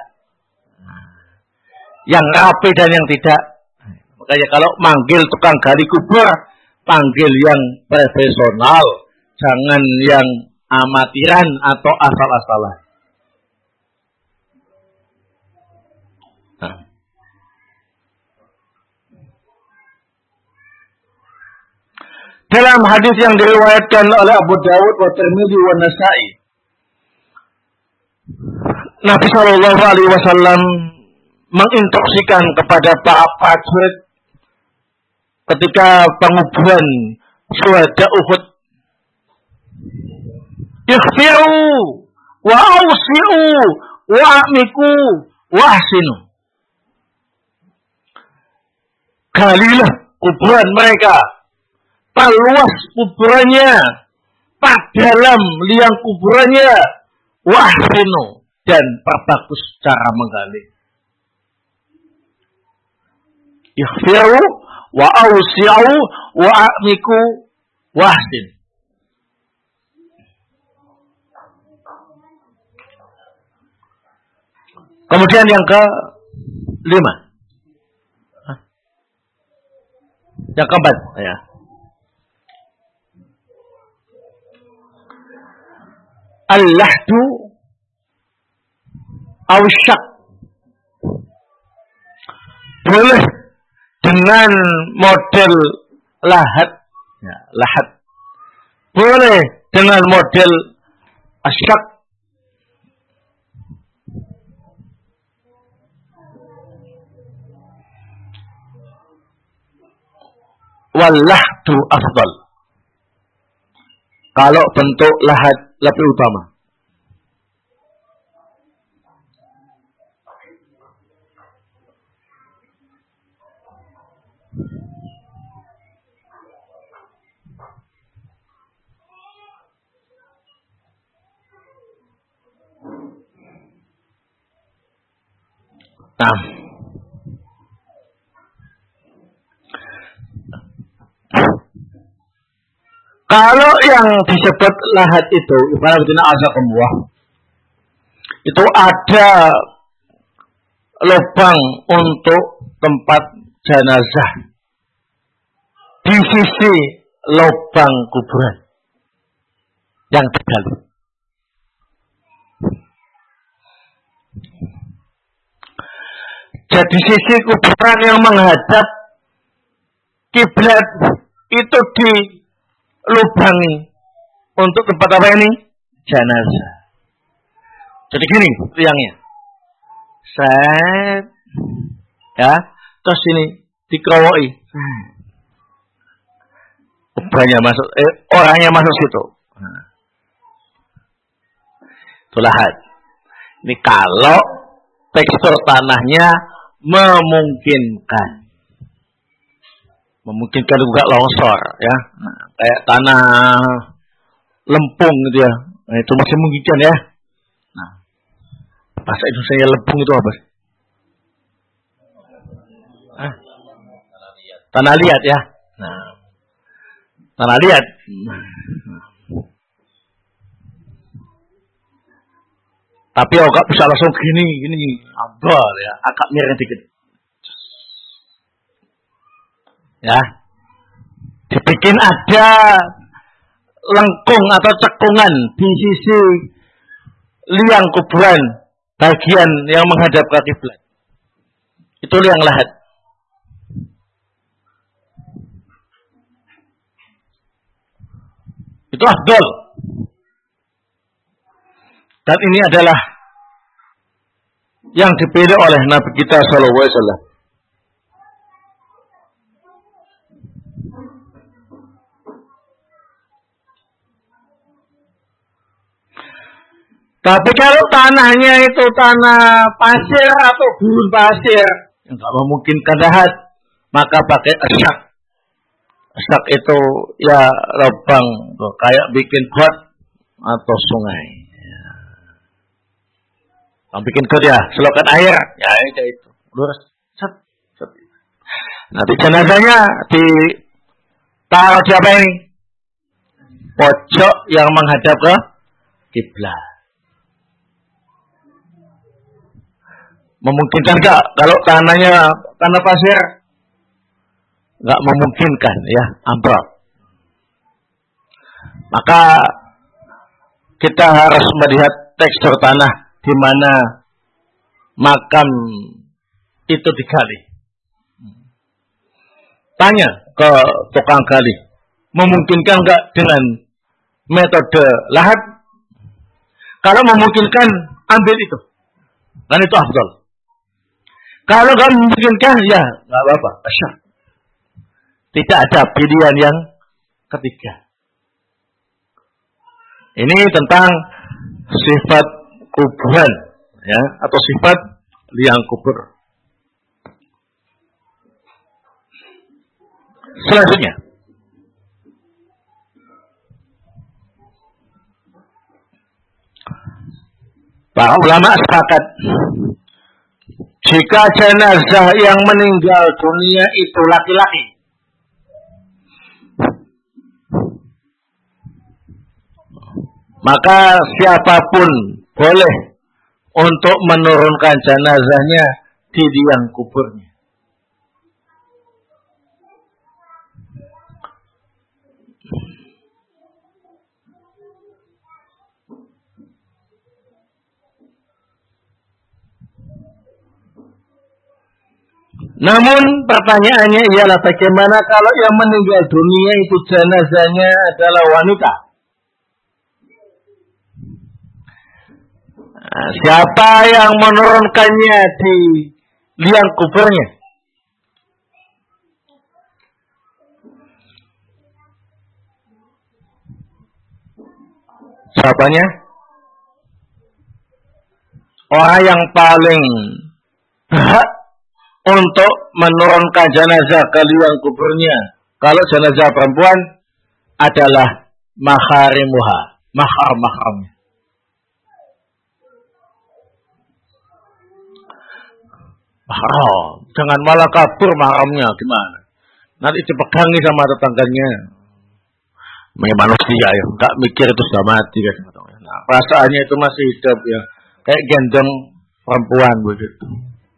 Yang rapi dan yang tidak. Makanya kalau manggil tukang gali kubur, panggil yang profesional, jangan yang amatiran atau asal-asalan. Nah. Dalam hadis yang diriwayatkan oleh Abu Dawud wa Tirmidzi wa Nasa'i, Nabi Shallallahu Alaihi Wasallam menginstruksikan kepada para prajurit ketika penguburan syuhada Uhud, ikhfiru wa awsi'u wa amiku wa ahsinu. Galilah kuburan mereka, perluas kuburannya, perdalam liang kuburannya, wa ahsinu, dan perbagus cara menggali. Ikhfiru wa awsi'u wa amiku wa ahsin. Kemudian yang ke lima, Hah? yang keempat, ya. Al-lahdu awsyak, boleh dengan model lahat, ya, lahat, boleh dengan model asyak, wallahdu afdal. Kalau bentuk lahat lebih utama. Nah, kalau yang disebut lahat itu, ibaratnya azakumullah, itu ada lubang untuk tempat jenazah di sisi lubang kuburan yang digali. Jadi sisi kuburan yang menghadap kiblat itu dilubangi untuk tempat apa ini? Jenazah. Jadi gini liangnya. Set. Ya, terus ini dikerowoi. Banyak masuk, eh, orangnya masuk situ. Nah. Itu lahat. Ini kalau tekstur tanahnya memungkinkan. Memungkinkan juga longsor ya. Nah, kayak tanah lempung gitu ya. Nah, itu masih memungkinkan ya. Nah, bahasa Indonesia lempung itu apa? Hah? Tanah liat ya. Nah, tanah liat. Tapi agak bisa langsung gini, gini, abal ya, agak miring dikit. Ya, dibikin ada lengkung atau cekungan di sisi liang kuburan bagian yang menghadap ke kiblat. Itu liang lahat. Itu afdal. Dan ini adalah yang dipilih oleh Nabi kita sallallahu alaihi wasallam. Tapi kalau tanahnya itu tanah pasir atau gurun pasir yang tidak memungkinkan lahat, maka pakai asyak. Asyak itu ya lubang tuh, kayak bikin got atau sungai. Ya. Yang bikin got ya, selokan air, ya itu itu. Lurus, set, set. Nanti jenazahnya ditaruh di apa ini? Pojok yang menghadap ke kiblat. Memungkinkan enggak kalau tanahnya tanah pasir? Enggak memungkinkan ya, ambrol. Maka kita harus melihat tekstur tanah di mana makam itu digali. Tanya ke tukang gali, memungkinkan enggak dengan metode lahat? Kalau memungkinkan, ambil itu. Dan itu afdal. Kalau nggak memungkinkan, ya nggak apa-apa. Asyak. Tidak ada pilihan yang ketiga. Ini tentang sifat kuburan, ya, atau sifat liang kubur. Selanjutnya, para ulama sepakat jika jenazah yang meninggal dunia itu laki-laki, maka siapapun boleh untuk menurunkan jenazahnya di liang kuburnya. Namun pertanyaannya ialah bagaimana kalau yang meninggal dunia itu jenazahnya adalah wanita? Nah, siapa yang menurunkannya di liang kuburnya? Siapanya? Orang yang paling berhak untuk menurunkan jenazah ke liang kuburnya kalau jenazah perempuan adalah maharimuha, mahar-maharnya. Mahram, jangan malah kabur mahamnya, gimana? Nanti dipegangi sama tetangganya. Memang manusia ya, nggak mikir itu sudah mati kan? Nah, perasaannya itu masih hidup ya, kayak gendong perempuan begitu.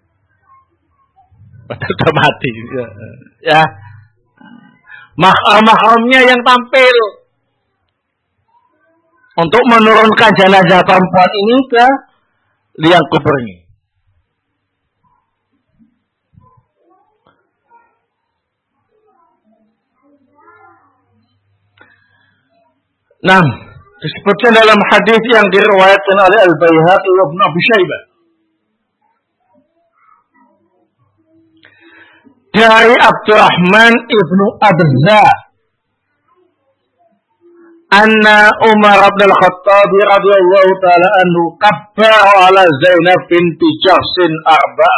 Padahal sudah mati ya. Ya. Mahram-mahramnya yang tampil untuk menurunkan jenazah perempuan ini ke liang kuburnya. Nah, Disebutkan dalam hadis yang diriwayatkan oleh Al-Baihaqi wa Ibnu Abi Syaibah dari Abdurrahman ibnu Abza anna Umar bin Al-Khattab radhiyallahu taala anhu kabbara ala Zainab binti Jahsin arba.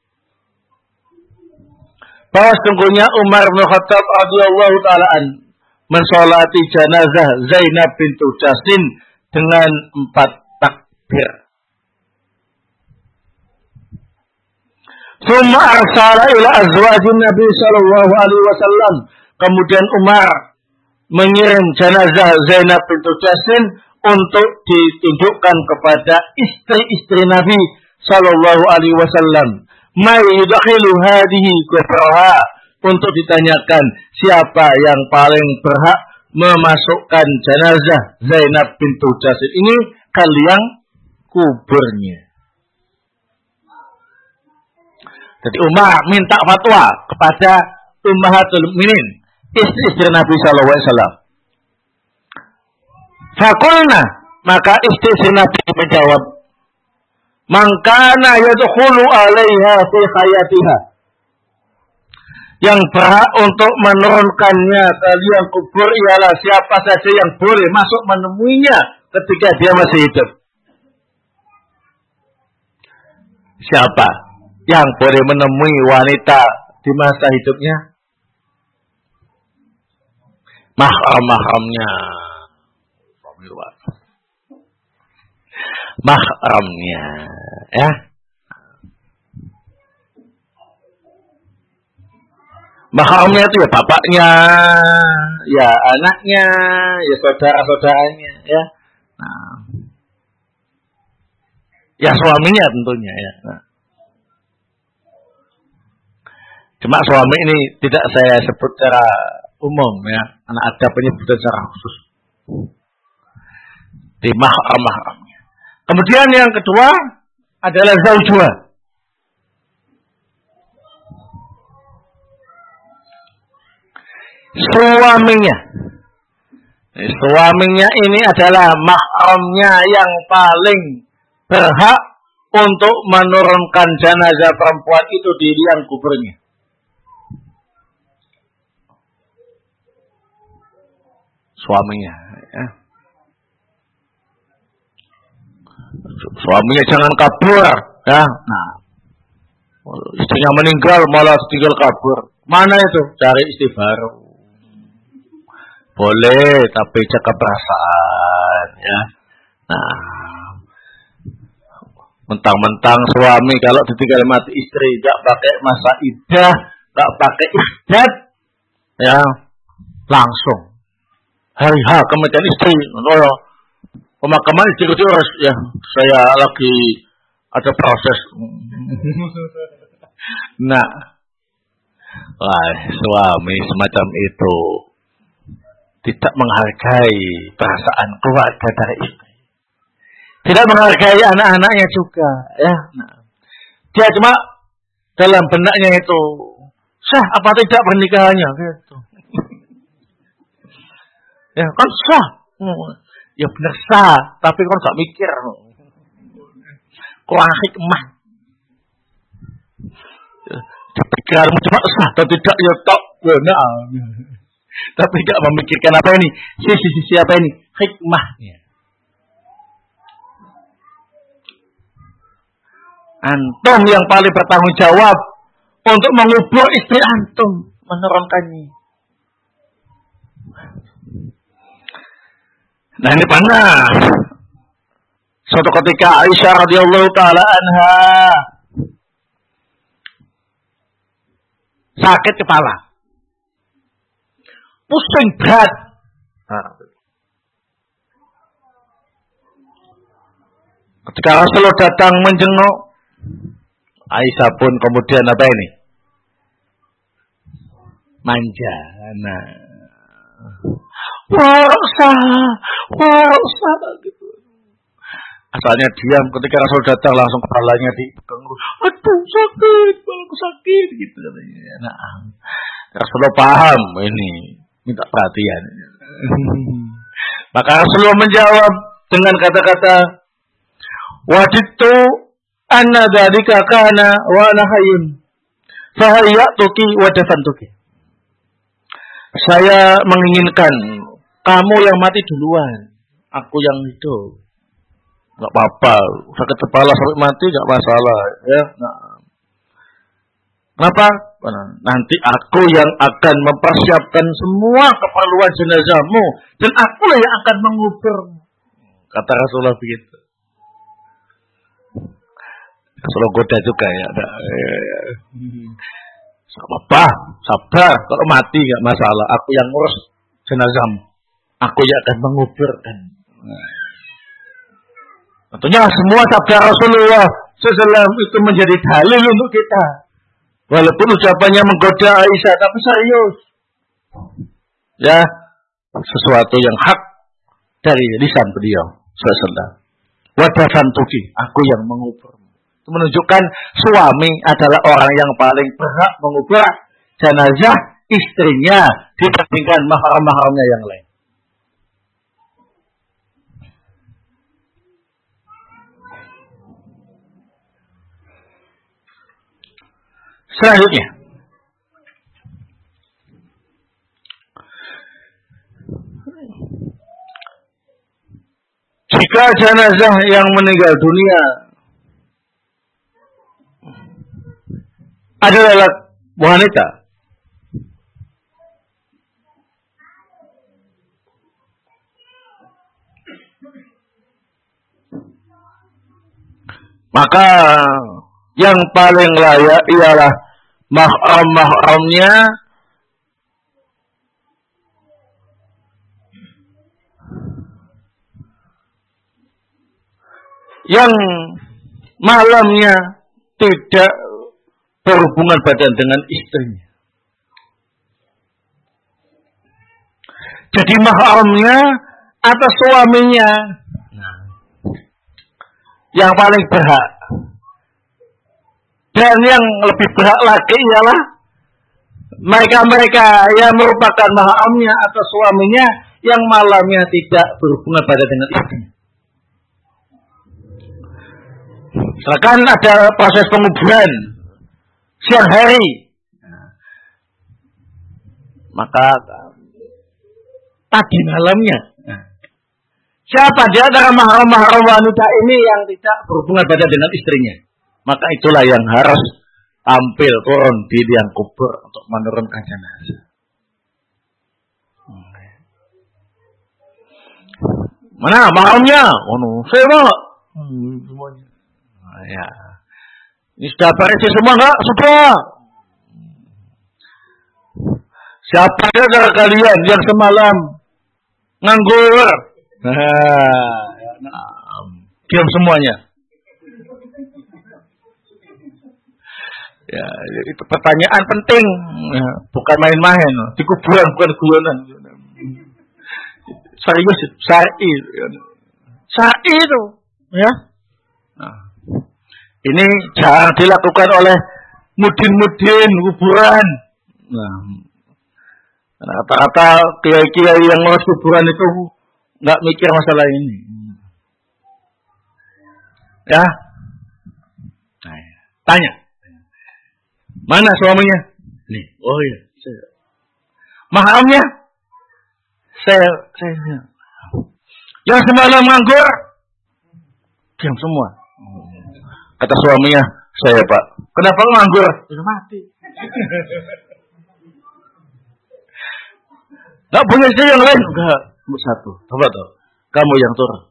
Bahwa sungguhnya Umar bin Khattab radhiyallahu taala anhu mensolati jenazah Zainab binti Jahsin dengan empat takbir. Tsumma arsala ila azwajin Nabi sallallahu alaihi wasallam. Kemudian Umar mengirim jenazah Zainab binti Jahsin untuk ditunjukkan kepada istri-istri Nabi sallallahu alaihi wasallam. May yudkhilu hadhihi kufraha, untuk ditanyakan siapa yang paling berhak memasukkan jenazah Zainab binti Jahsin ini ke liang kuburnya. Jadi Umar minta fatwa kepada Ummahatul Mukminin, istri-istri Nabi sallallahu alaihi wasallam. Faqulna, maka istri-istri Nabi menjawab, "Man kana yadkhulu 'alaiha fi hayatiha." Yang berhak untuk menurunkannya ke liang kubur ialah siapa saja yang boleh masuk menemuinya ketika dia masih hidup. Siapa yang boleh menemui wanita di masa hidupnya? Mahram-mahramnya. Mahramnya, ya. Mahramnya itu ya bapaknya, ya anaknya, ya saudara-saudaranya, ya. Nah, ya suaminya tentunya, ya. Nah. Cuma suami ini tidak saya sebut secara umum, ya. Anak ada penyebutan secara khusus. Di mahram-mahramnya. Kemudian yang kedua adalah zaujwa. Suaminya. Suaminya ini adalah mahramnya yang paling berhak untuk menurunkan jenazah perempuan itu di liang kuburnya. Suaminya, ya. Suaminya jangan kabur, ya. Nah, istrinya meninggal malah tinggal kabur. Mana itu? Cari istri baru. Boleh, tapi jaga perasaan, ya. Nah, mentang-mentang suami kalau ditinggal mati istri tidak pakai masa iddah, tidak pakai iddat, ya, langsung hari H kematian istri, oh, pemakaman istri itu harus, ya, saya lagi ada proses. Nah, wah, suami semacam itu tidak menghargai perasaan keluarga dari istri, tidak menghargai anak-anaknya juga, ya. Nah, dia cuma dalam benaknya itu sah apa tidak pernikahannya, gitu. Ya kan sah, ya benar sah, tapi kan gak mikir, kurang hikmah. Dipikirmu cuma sah atau tidak, ya tak benar. Tapi tidak memikirkan apa ini, sisi-sisi apa ini, hikmahnya. Antum yang paling bertanggung jawab untuk mengubur istri antum, menurunkannya. Nah ini pernah suatu ketika Aisyah radhiyallahu taala anha sakit kepala, pusing berat. Nah, ketika Rasulullah datang menjenguk, Aisyah pun kemudian apa ini? Manja. Nah, warsa, warsa gitu. Asalnya diam, ketika Rasul datang langsung kepalanya dipegang. Aduh sakit, kepalaku sakit gitu katanya. Nah, Rasulullah paham ini, minta perhatian. Maka Rasulullah menjawab dengan kata-kata, wajidtu anna dzalika kana wa ana hayyun fahayyatuki wa dafantuki. Saya menginginkan kamu yang mati duluan, aku yang hidup. Enggak apa-apa, sakit kepala sampai mati enggak masalah, ya. Nah. Kenapa? Nanti aku yang akan mempersiapkan semua keperluan jenazahmu dan akulah yang akan mengubur. Kata Rasulullah begitu. Rasulullah goda juga ya. Apa? Sabar. Kalau mati nggak masalah. Aku yang ngurus jenazahmu. Aku yang akan menguburkan. Tentunya semua sabda Rasulullah shallallahu alaihi wasallam itu menjadi dalil untuk kita. Walaupun ucapannya menggoda Aisyah, tapi serius. Ya, sesuatu yang hak dari lisan beliau shallallahu alaihi wasallam. Wadafantuki, aku yang mengubur. Itu menunjukkan suami adalah orang yang paling berhak mengubur jenazah istrinya dibandingkan mahram-mahramnya yang lain. Selanjutnya, jika jenazah yang meninggal dunia adalah wanita, maka yang paling layak ialah mahram-mahramnya yang malamnya tidak berhubungan badan dengan istrinya. Jadi mahramnya atas suaminya yang paling berhak. Dan yang lebih berhak lagi ialah mereka-mereka yang merupakan mahramnya atau suaminya yang malamnya tidak berhubungan badan dengan istrinya. Misalkan ada proses penguburan siang hari, maka tadi malamnya siapa di antara mahram-mahram wanita ini yang tidak berhubungan badan dengan istrinya? Maka itulah yang harus tampil turun di liang kubur untuk menurunkan jenazah. Mana mahramnya? Oh no, saya mau. Hmm, semuanya. Nah, ya. Ini sudah berisi semua enggak? Sudah. Siapa di antara kalian yang semalam nganggur? Nah, diam semuanya. Ya, itu pertanyaan penting, ya, bukan main-main, di kuburan bukan guyonan. Serius, syar'i, syar'i itu, ya. Nah, ini jarang dilakukan oleh mudin-mudin kuburan. Nah, kata-kata kiai-kiai yang ngurus kuburan itu nggak mikir masalah ini, ya. Nah, tanya. Mana suaminya? Nih, oh iya, saya. Mahramnya? Saya, saya. Yang semalam nganggur? Diam semua. Kata suaminya, saya Pak. Kenapa nganggur? Sudah mati. Gak punya istri yang lain? Enggak, satu. Coba tuh, kamu yang turun.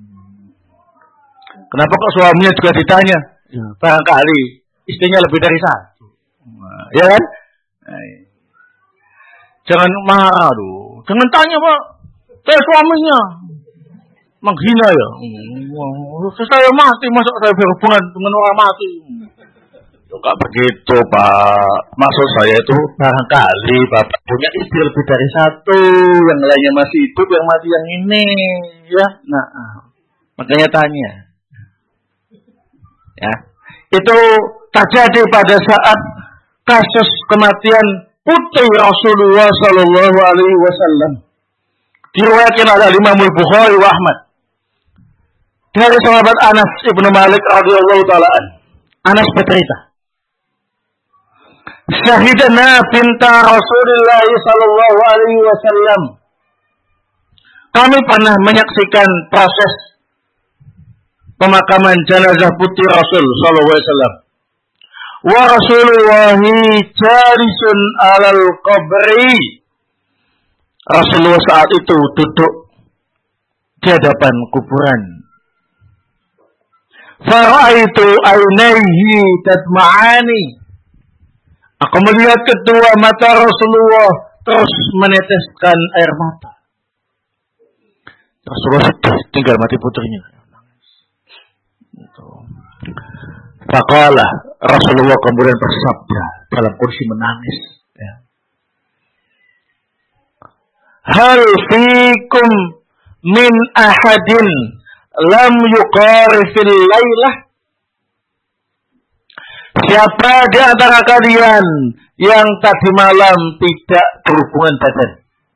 Kenapa kok suaminya juga ditanya? Ya, barangkali istrinya lebih dari satu. Ya kan? Jangan marah dulu. Jangan tanya Pak. Saya suaminya. Menghina ya. Wah, saya mati. Masa saya berhubungan dengan orang mati? Enggak begitu Pak. Maksud saya itu barangkali Bapak punya istri lebih dari satu. Yang lainnya masih hidup. Yang mati yang ini. Ya. Nah. Makanya tanya. Ya. Itu terjadi pada saat kasus kematian putri Rasulullah Sallallahu Alaihi Wasallam. Diriwayatkan oleh Imam Al-Bukhari wa Ahmad dari sahabat Anas ibnu Malik radhiyallahu taala. Anas bercerita, Syahidana binta Rasulullah sallallahu alaihi wasallam. Kami pernah menyaksikan proses pemakaman jenazah putri Rasul sallallahu alaihi wasallam. Wa Rasulullah jalisun alal qabri. Rasulullah saat itu duduk di hadapan kuburan. Faraitu ainaihi tadma'ani. Aku melihat kedua mata Rasulullah terus meneteskan air mata. Rasulullah sedih tinggal mati putrinya. Faqala, Rasulullah kemudian bersabda dalam kondisi menangis. Ya. Hal fikum min ahadin lam yuqarifil lailah. Siapa di antara kalian yang tadi malam tidak berhubungan badan?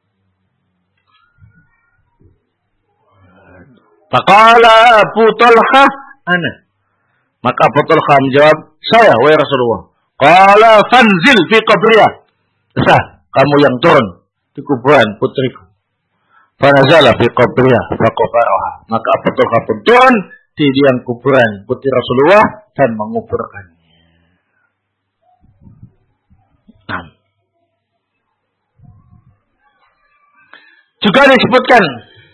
Faqala Abu Talha, ana. Maka Abu Talha menjawab, saya, wahai Rasulullah. Qala fanzil fi qabriyah. Sah, kamu yang turun di kuburan putriku. Fanazala fi qabriyah faqafaraha. Maka Abu Talha pun turun di liang kuburan putri Rasulullah dan menguburkannya. Nah. Juga disebutkan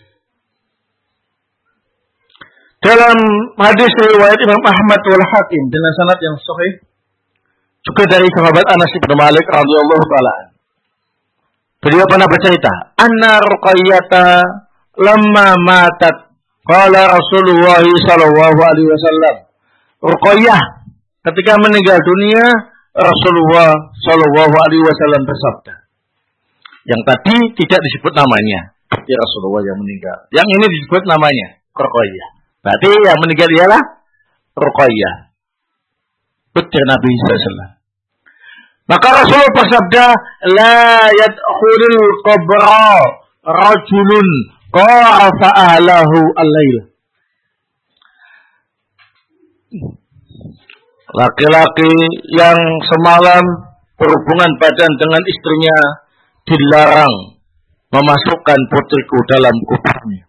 dalam hadis riwayat Imam Ahmad wal Hakim dengan sanad yang sahih juga dari sahabat Anas bin Malik radhiyallahu taala. Beliau pernah bercerita, "Anna Ruqayyah lamma matat qala Rasulullah sallallahu alaihi wasallam." Ruqayyah ketika meninggal dunia, Rasulullah sallallahu alaihi wasallam bersabda. Yang tadi tidak disebut namanya, seperti Rasulullah yang meninggal. Yang ini disebut namanya Ruqayyah. Berarti yang meninggal ialah Ruqayyah, putri Nabi sallallahu alaihi wasallam. Maka Rasulullah bersabda, la yadkhulul qabra rajulun qarafa ahlahu al-lail. Laki-laki yang semalam berhubungan badan dengan istrinya dilarang memasukkan putriku dalam kuburnya.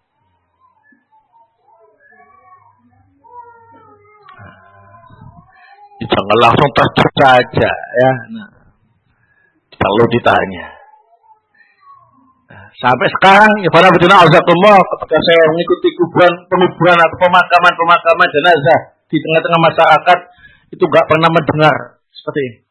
Jangan langsung terjun saja, ya. Nah, perlu ditanya. Nah, sampai sekarang, ya para betina azakumullah, ketika saya mengikuti kuburan, penguburan atau pemakaman-pemakaman jenazah di tengah-tengah masyarakat, itu gak pernah mendengar seperti ini.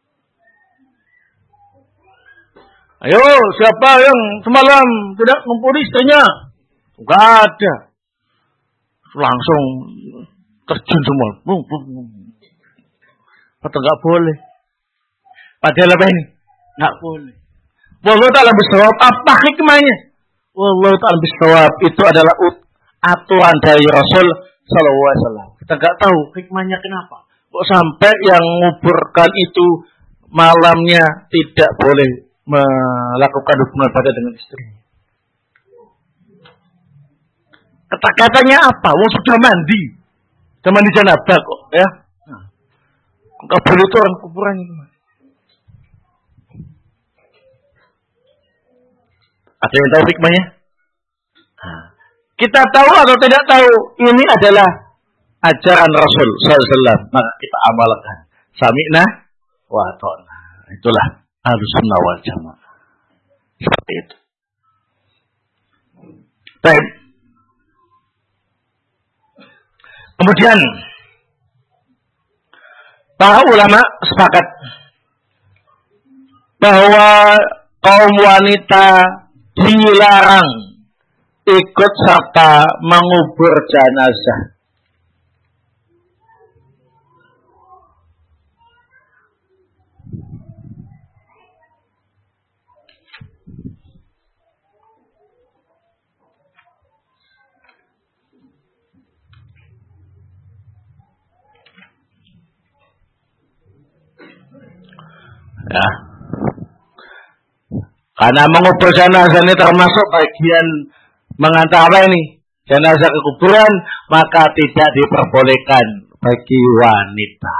Ayo, siapa yang semalam tidak ngumpuli istrinya? Gak ada. Langsung terjun semua. Bung, bung, bung. Atau enggak boleh. Padahal apa ini? Enggak boleh. Wallahu ta'ala bisawab. Apa hikmahnya? Wallahu ta'ala bisawab. Itu adalah aturan dari Rasul sallallahu alaihi wasallam. Kita enggak tahu hikmahnya kenapa. Kok sampai yang menguburkan itu malamnya tidak boleh melakukan hubungan badan dengan istrinya. Kata-katanya apa? Wong sudah mandi. Sudah mandi janabah kok, ya. Enggak boleh itu orang kuburan itu. Ada yang tahu hikmahnya? Nah, kita tahu atau tidak tahu, ini adalah ajaran Rasul sallallahu alaihi wasallam. Maka kita amalkan. Sami'na wa ta'na. Itulah Ahlussunnah wal Jamaah. Seperti itu. Baik. Kemudian para ulama sepakat bahwa kaum wanita dilarang ikut serta mengubur jenazah. Ya. Karena mengubur jenazah ini termasuk bagian mengantar apa ini? Jenazah ke kuburan, maka tidak diperbolehkan bagi wanita.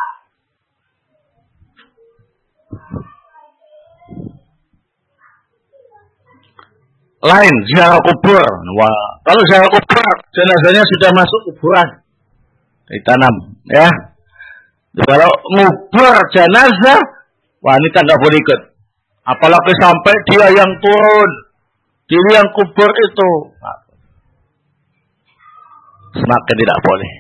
Lain ziarah kubur. Wah, kalau ziarah kubur jenazahnya sudah masuk kuburan, ditanam, ya. Kalau ngubur jenazah, wanita nggak boleh ikut. Apalagi sampai dia yang turun, dia yang kubur itu, semakin tidak boleh.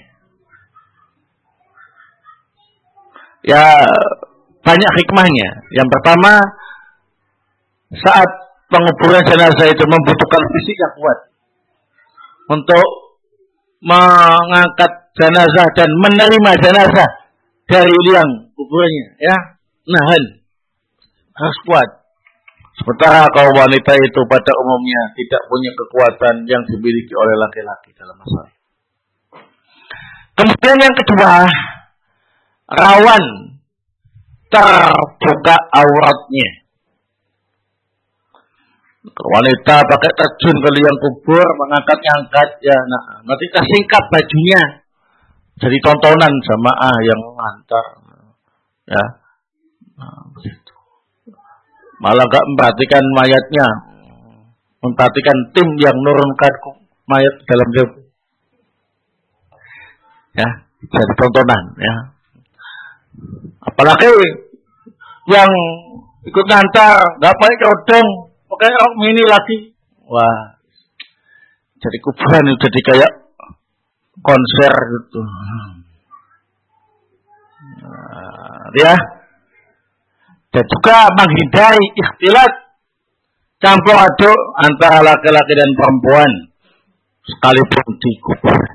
Ya, banyak hikmahnya. Yang pertama, saat penguburan jenazah itu membutuhkan fisik yang kuat untuk mengangkat jenazah dan menerima jenazah dari liang kuburannya, ya, nahan, harus kuat. Sementara kaum wanita itu pada umumnya tidak punya kekuatan yang dimiliki oleh laki-laki dalam masalah. Kemudian yang kedua, rawan terbuka auratnya. Wanita pakai terjun ke liang kubur, mengangkat-angkat, ya, nah, nanti tersingkap bajunya, jadi tontonan jamaah yang mengantar, ya, nah, begitu. Malah gak memperhatikan mayatnya, memperhatikan tim yang menurunkan mayat dalam kubur, ya, jadi tontonan, ya. Apalagi yang ikut ngantar gak pakai kerudung, pakai rok mini lagi, wah, jadi kuburan itu jadi kayak konser gitu, nah, ya. Dan juga menghindari ikhtilat, campur aduk antara laki-laki dan perempuan sekalipun di kuburan.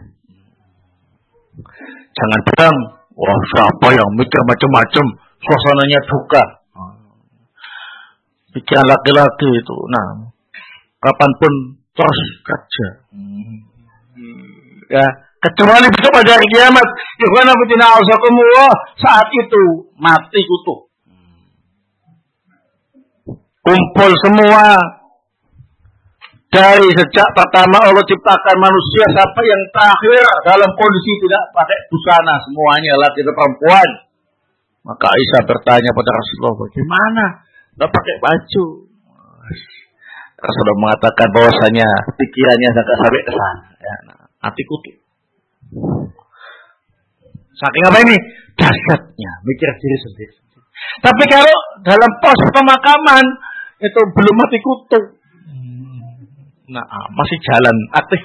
Jangan bilang, wah, siapa yang mikir macam-macam, suasananya duka. Pikiran laki-laki itu, nah, kapanpun terus kerja. Ya, kecuali besok pada hari kiamat, ikhwan fillah auzakumullah, saat itu mati kutuh. Kumpul semua dari sejak pertama Allah ciptakan manusia sampai yang terakhir dalam kondisi tidak pakai busana, semuanya laki dan perempuan. Maka Aisyah bertanya pada Rasulullah, bagaimana nggak pakai baju? Rasulullah mengatakan bahwasanya pikirannya sampai sampai ke sana, ya, nah, hati kutu. Saking apa ini? Dahsyatnya mikir diri sendiri. Tapi kalau dalam pos pemakaman itu belum mati kutu, nah, masih jalan aktif,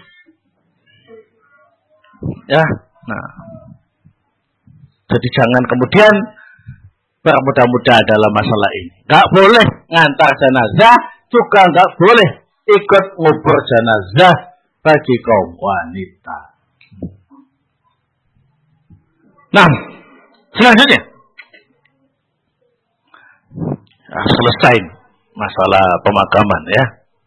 ya. Nah, jadi jangan kemudian bermudah-mudah dalam masalah ini. Gak boleh ngantar jenazah, juga gak boleh ikut ngubur jenazah bagi kaum wanita. Nah, selanjutnya, nah, selesai masalah pemakaman, ya.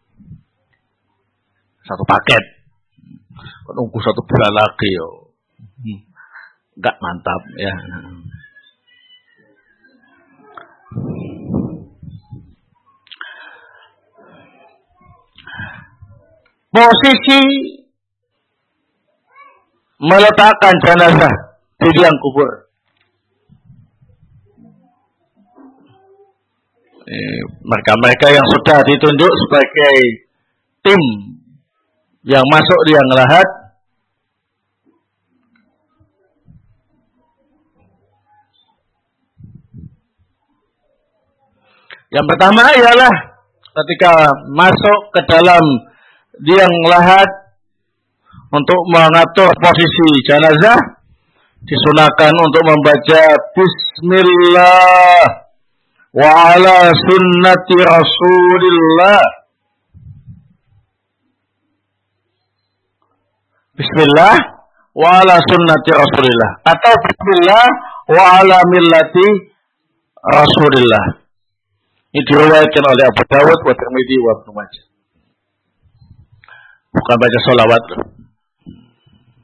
Satu paket. Nunggu satu bulan lagi, yo. Enggak mantap, ya. Posisi meletakkan jenazah di liang kubur. Mereka-mereka yang sudah ditunjuk sebagai tim yang masuk liang lahat, yang pertama ialah ketika masuk ke dalam liang lahat untuk mengatur posisi jenazah, disunahkan untuk membaca Bismillah wa ala sunnati Rasulillah. Bismillah wa ala sunnati Rasulillah, atau Bismillah wa ala millati Rasulillah. Ini diriwayatkan oleh Abu Dawud wa Tirmidzi wa Ibnu Majah. Bukan baca sholawat.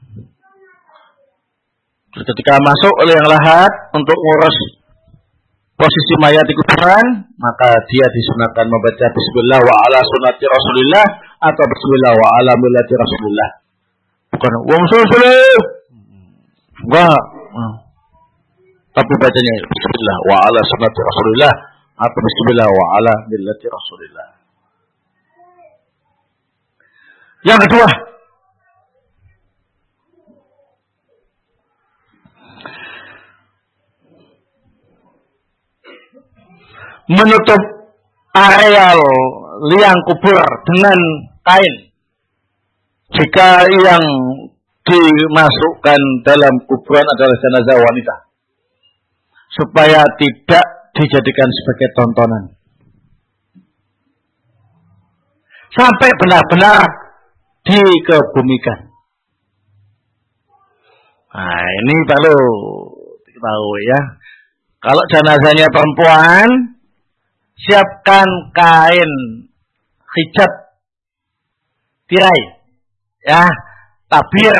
Ketika masuk oleh yang lahat untuk ngurus posisi mayat di kuburan, maka dia disunahkan membaca bismillah wa ala sunnati Rasulillah atau bismillah wa ala millati Rasulillah. Bukan wong susul. Enggak. Tapi bacanya bismillah wa ala sunnati Rasulillah atau bismillah wa ala millati Rasulillah. Yang kedua, menutup areal liang kubur dengan kain jika yang dimasukkan dalam kuburan adalah jenazah wanita, supaya tidak dijadikan sebagai tontonan sampai benar-benar dikebumikan. Nah, ini perlu tahu ya. Kalau jenazahnya perempuan, siapkan kain hijab tirai, ya, tabir.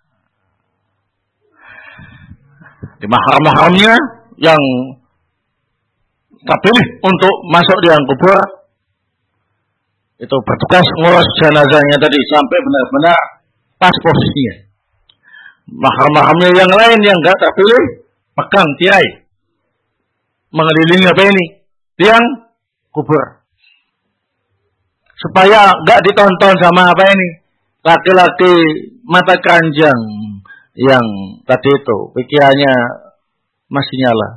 Di mahram-mahramnya yang terpilih untuk masuk di dalam kubur itu bertugas ngurus jenazahnya tadi sampai benar-benar pas posisinya. Mahram-mahramnya yang lain yang enggak terpilih pegang tirai mengelilingi apa ini? Tiang kubur. Supaya enggak ditonton sama apa ini? Laki-laki mata keranjang yang tadi itu pikirannya masih nyala.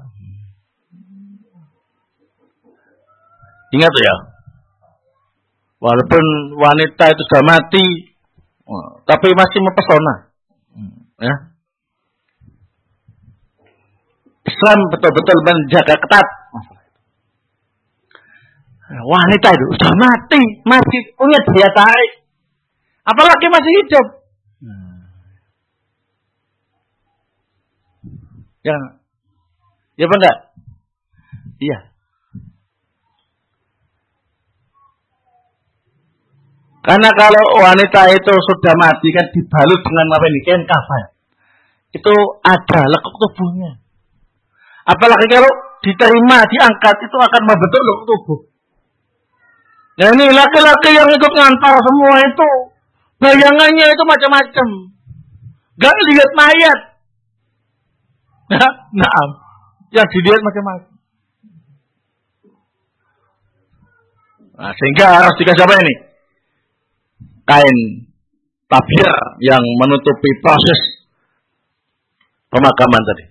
Ingat ya, walaupun wanita itu sudah mati, tapi masih mempesona. Ya. Islam betul-betul menjaga ketat. Wanita itu sudah mati, masih punya daya tarik. Apalagi masih hidup. Ya, ya apa enggak? Iya. Karena kalau wanita itu sudah mati kan dibalut dengan apa ini? Kain kafan. Itu ada lekuk tubuhnya. Apalagi kalau diterima, diangkat, itu akan membentuk lekuk tubuh. Nah ini laki-laki yang ikut ngantar semua itu, bayangannya itu macam-macam. Gak lihat mayat. Nah, nah, yang dilihat macam-macam. Nah, sehingga harus dikasih apa ini? Kain tabir yang menutupi proses pemakaman tadi.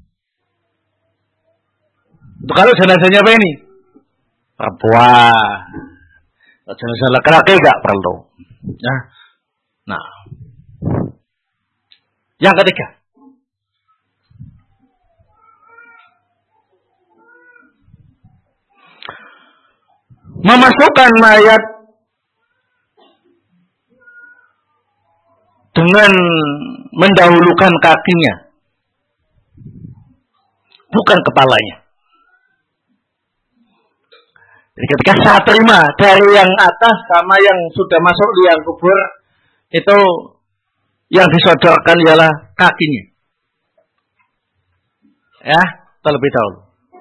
Untuk kalau jenazahnya apa ini? Perempuan. Jenazah laki-laki enggak perlu. Nah, nah, yang ketiga, memasukkan mayat dengan mendahulukan kakinya, bukan kepalanya. Jadi ketika saya terima dari yang atas sama yang sudah masuk di yang kubur, itu yang disodorkan ialah kakinya. Ya, terlebih dahulu.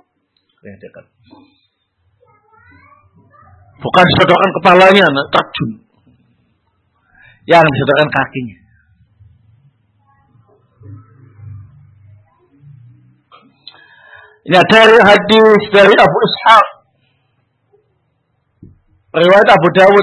Bukan disodorkan kepalanya, terjun. Yang disodorkan kakinya. Ini dari hadis dari Abu Ishaq, riwayat Abu Dawud.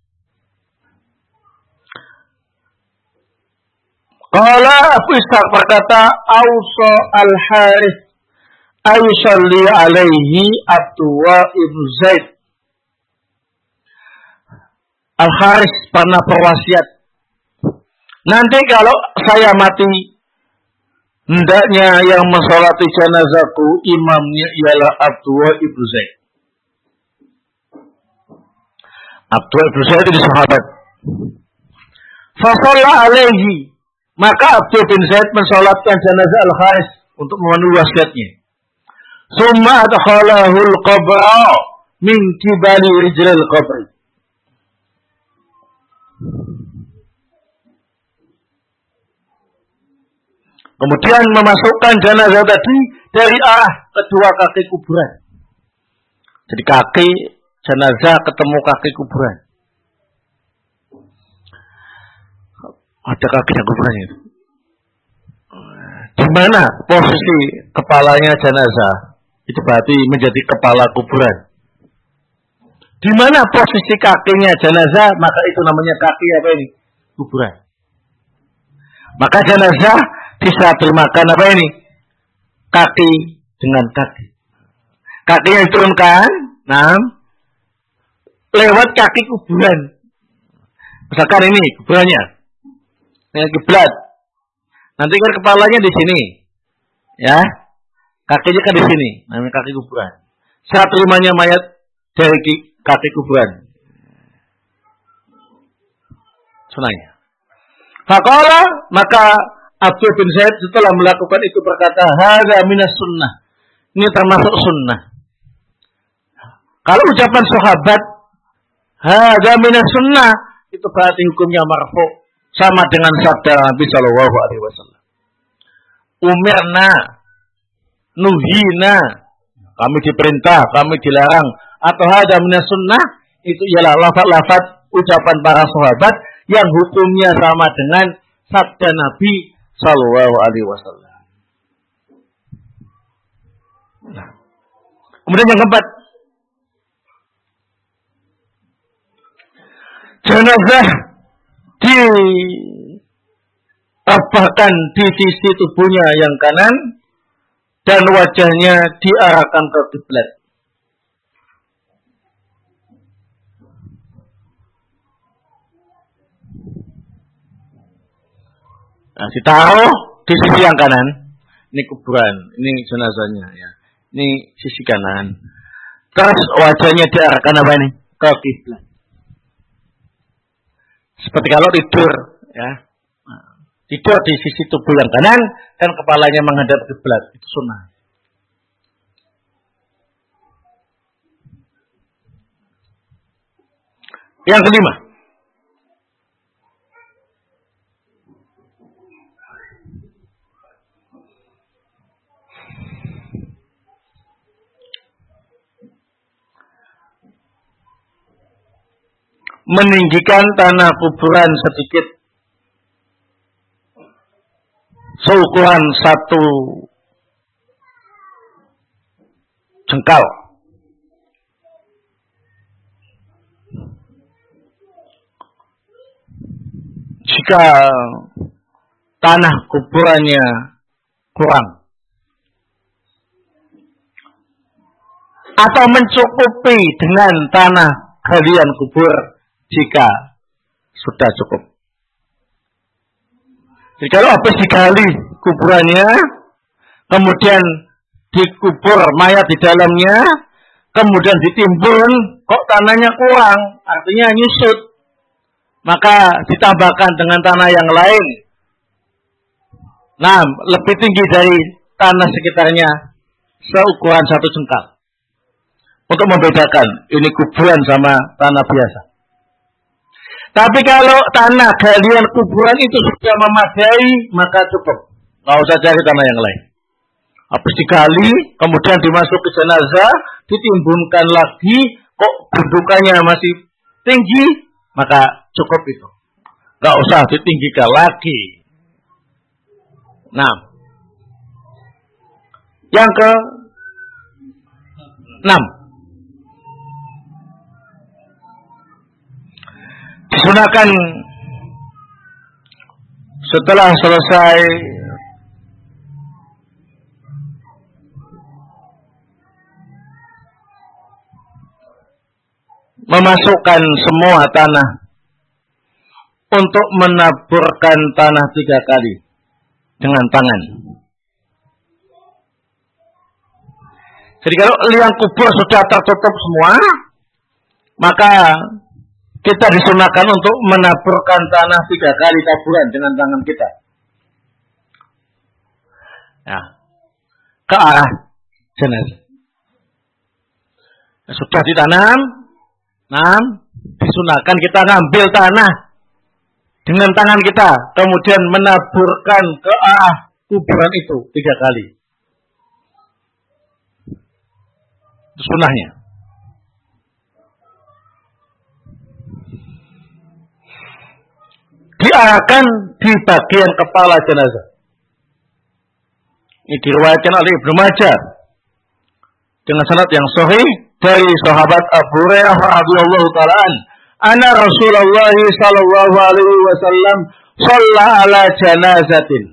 Qala Abu Ishaq berkata, Ausa al-Harith ayusalli alaihi Abdullah ibn Zaid. Al-Harith pernah berwasiat, nanti kalau saya mati, hendaknya yang mensolati jenazahku imamnya ialah Abdullah ibn Zaid. Abdullah ibn Zaid itu sahabat. Fasalla alaihi, maka Abdullah bin Zaid mensolatkan jenazah Al-Harith untuk memenuhi wasiatnya. Summa adkhalahu al-qabra min kibali rijlil qabri. Kemudian memasukkan jenazah tadi dari arah kedua kaki kuburan. Jadi kaki jenazah ketemu kaki kuburan. Ada kaki dan kuburan itu. Di mana posisi kepalanya jenazah? Itu berarti menjadi kepala kuburan. Di mana posisi kakinya jenazah, maka itu namanya kaki apa ini? Kuburan. Maka jenazah diserahkan apa ini? Kaki dengan kaki. Kaki yang diturunkan, nah, lewat kaki kuburan. Misalkan ini kuburannya, ini kiblat. Nanti kan kepalanya di sini, ya, kakinya kan di sini, namanya kaki kuburan. Saat terimanya mayat dari kaki kuburan. Sunanya. Faqala, maka Abdul bin Zaid setelah melakukan itu berkata, hadza minas sunnah. Ini termasuk sunnah. Kalau ucapan sahabat, hadza minas sunnah, itu berarti hukumnya marfu, sama dengan sabda Nabi sallallahu alaihi wasallam. Umirna, nuhina, kami diperintah, kami dilarang, atau hadza minas sunnah, itu ialah lafaz-lafaz ucapan para sahabat yang hukumnya sama dengan sabda Nabi sallallahu alaihi wasallam. Nah. Kemudian yang keempat, jenazah ditabahkan di sisi tubuhnya yang kanan dan wajahnya diarahkan ke kiblat. Nah, ditaruh di sisi yang kanan. Ini kuburan, ini jenazahnya ya. Ini sisi kanan. Terus wajahnya diarahkan apa ini? Ke kiblat. Seperti kalau tidur, ya. Tidur di sisi tubuh yang kanan dan kepalanya menghadap kiblat, itu sunnah. Yang kelima, meninggikan tanah kuburan sedikit seukuran satu jengkal. Jika tanah kuburannya kurang atau mencukupi dengan tanah galian kubur jika sudah cukup. Jadi kalau habis digali kuburannya, kemudian dikubur mayat di dalamnya, kemudian ditimbun, kok tanahnya kurang, artinya nyusut, maka ditambahkan dengan tanah yang lain. Nah, lebih tinggi dari tanah sekitarnya, seukuran satu jengkal. Untuk membedakan, ini kuburan sama tanah biasa. Tapi kalau tanah galian kuburan itu sudah memadai, maka cukup. Nggak usah cari tanah yang lain. Habis digali, kemudian dimasuk ke jenazah, ditimbunkan lagi, kok gundukannya masih tinggi, maka cukup itu. Nggak usah ditinggikan lagi. Nah, yang ke enam. Disunahkan setelah selesai memasukkan semua tanah untuk menaburkan tanah tiga kali dengan tangan. Jadi kalau liang kubur sudah tertutup semua, maka kita disunahkan untuk menaburkan tanah tiga kali taburan dengan tangan kita. Ya, ke arah jenazah. Ya, sudah ditanam, nah, disunahkan kita ngambil tanah dengan tangan kita, kemudian menaburkan ke arah kuburan itu tiga kali. Sunnahnya. Diarahkan di bagian kepala jenazah. Ini diriwayatkan oleh Ibnu Majah dengan sanad yang sahih dari sahabat Abu Hurairah radhiyallahu taala an, anna Rasulullah sallallahu alaihi wasallam shalla ala janazatin.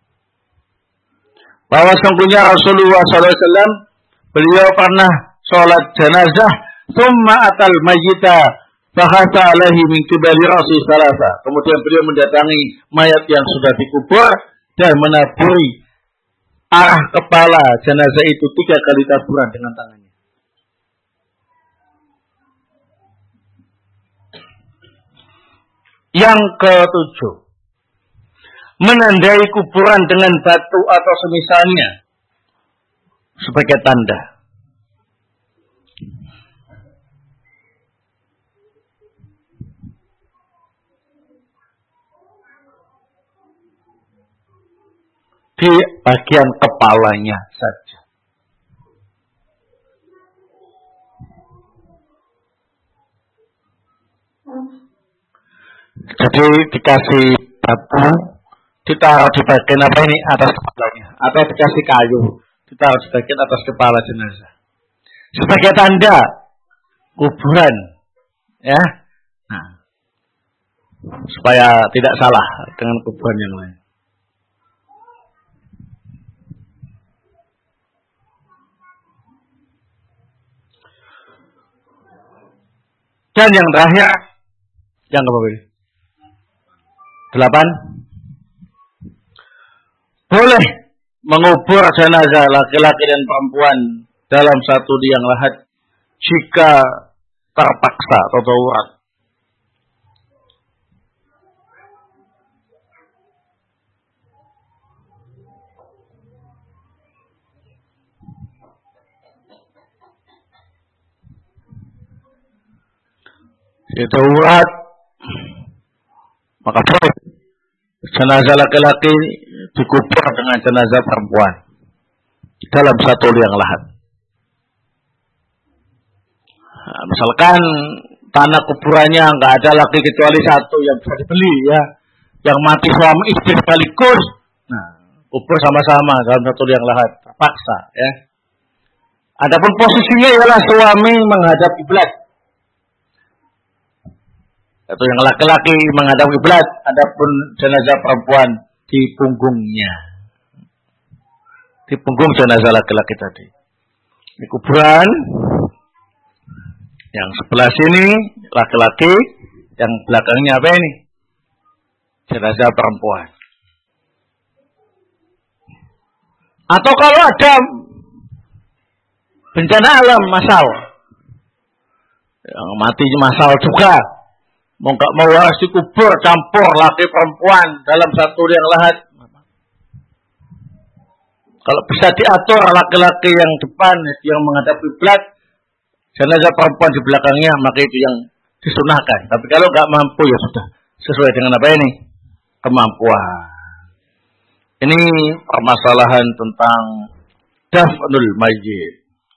Bahwa sungguhnya Rasulullah sallallahu alaihi wasallam beliau pernah sholat jenazah, thumma atal mayyita bahasa alaihi min qibali ra'si salasa. Kemudian beliau mendatangi mayat yang sudah dikubur dan menaburi arah kepala jenazah itu tiga kali taburan dengan tangannya. Yang ketujuh, menandai kuburan dengan batu atau semisalnya sebagai tanda. Di bagian kepalanya saja. Jadi dikasih batu, ditaruh di bagian apa ini? Atas kepalanya. Atau dikasih kayu, ditaruh di bagian atas kepala jenazah. Sebagai tanda kuburan. Ya. Nah, supaya tidak salah dengan kuburan yang lain. Dan yang terakhir, yang keberapa? Delapan. Boleh mengubur jenazah laki-laki dan perempuan dalam satu liang lahat jika terpaksa atau darurat. Itu urat, maka boleh jenazah laki-laki dikubur dengan jenazah perempuan dalam satu liang lahat. Nah, misalkan tanah kuburannya nggak ada lagi kecuali satu yang bisa dibeli, ya, yang mati suami istri sekaligus. Nah, kubur sama-sama dalam satu liang lahat, terpaksa, ya. Adapun posisinya ialah suami menghadap kiblat. Atau yang laki-laki menghadap kiblat, adapun jenazah perempuan di punggungnya. Di punggung jenazah laki-laki tadi. Di kuburan yang sebelah sini laki-laki, yang belakangnya apa ini? Jenazah perempuan. Atau kalau ada bencana alam masal, yang mati masal juga, mau nggak mau harus dikubur campur laki perempuan dalam satu liang lahat. Kalau bisa diatur laki-laki yang depan yang menghadap kiblat, jenazah perempuan di belakangnya, maka itu yang disunahkan. Tapi kalau nggak mampu ya sudah sesuai dengan apa ini kemampuan. Ini permasalahan tentang dafnul mayyit,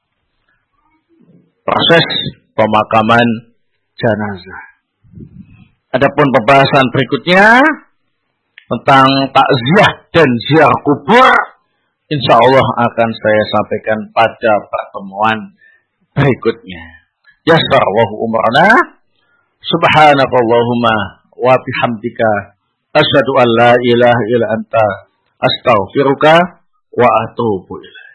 proses pemakaman jenazah. Adapun pembahasan berikutnya tentang takziah dan ziarah kubur, insya Allah akan saya sampaikan pada pertemuan berikutnya. Yassarallahu umrana, subhanakallahumma wa bihamdika, asyhadu an la ilaha illa anta, astaghfiruka wa atubu ilaik.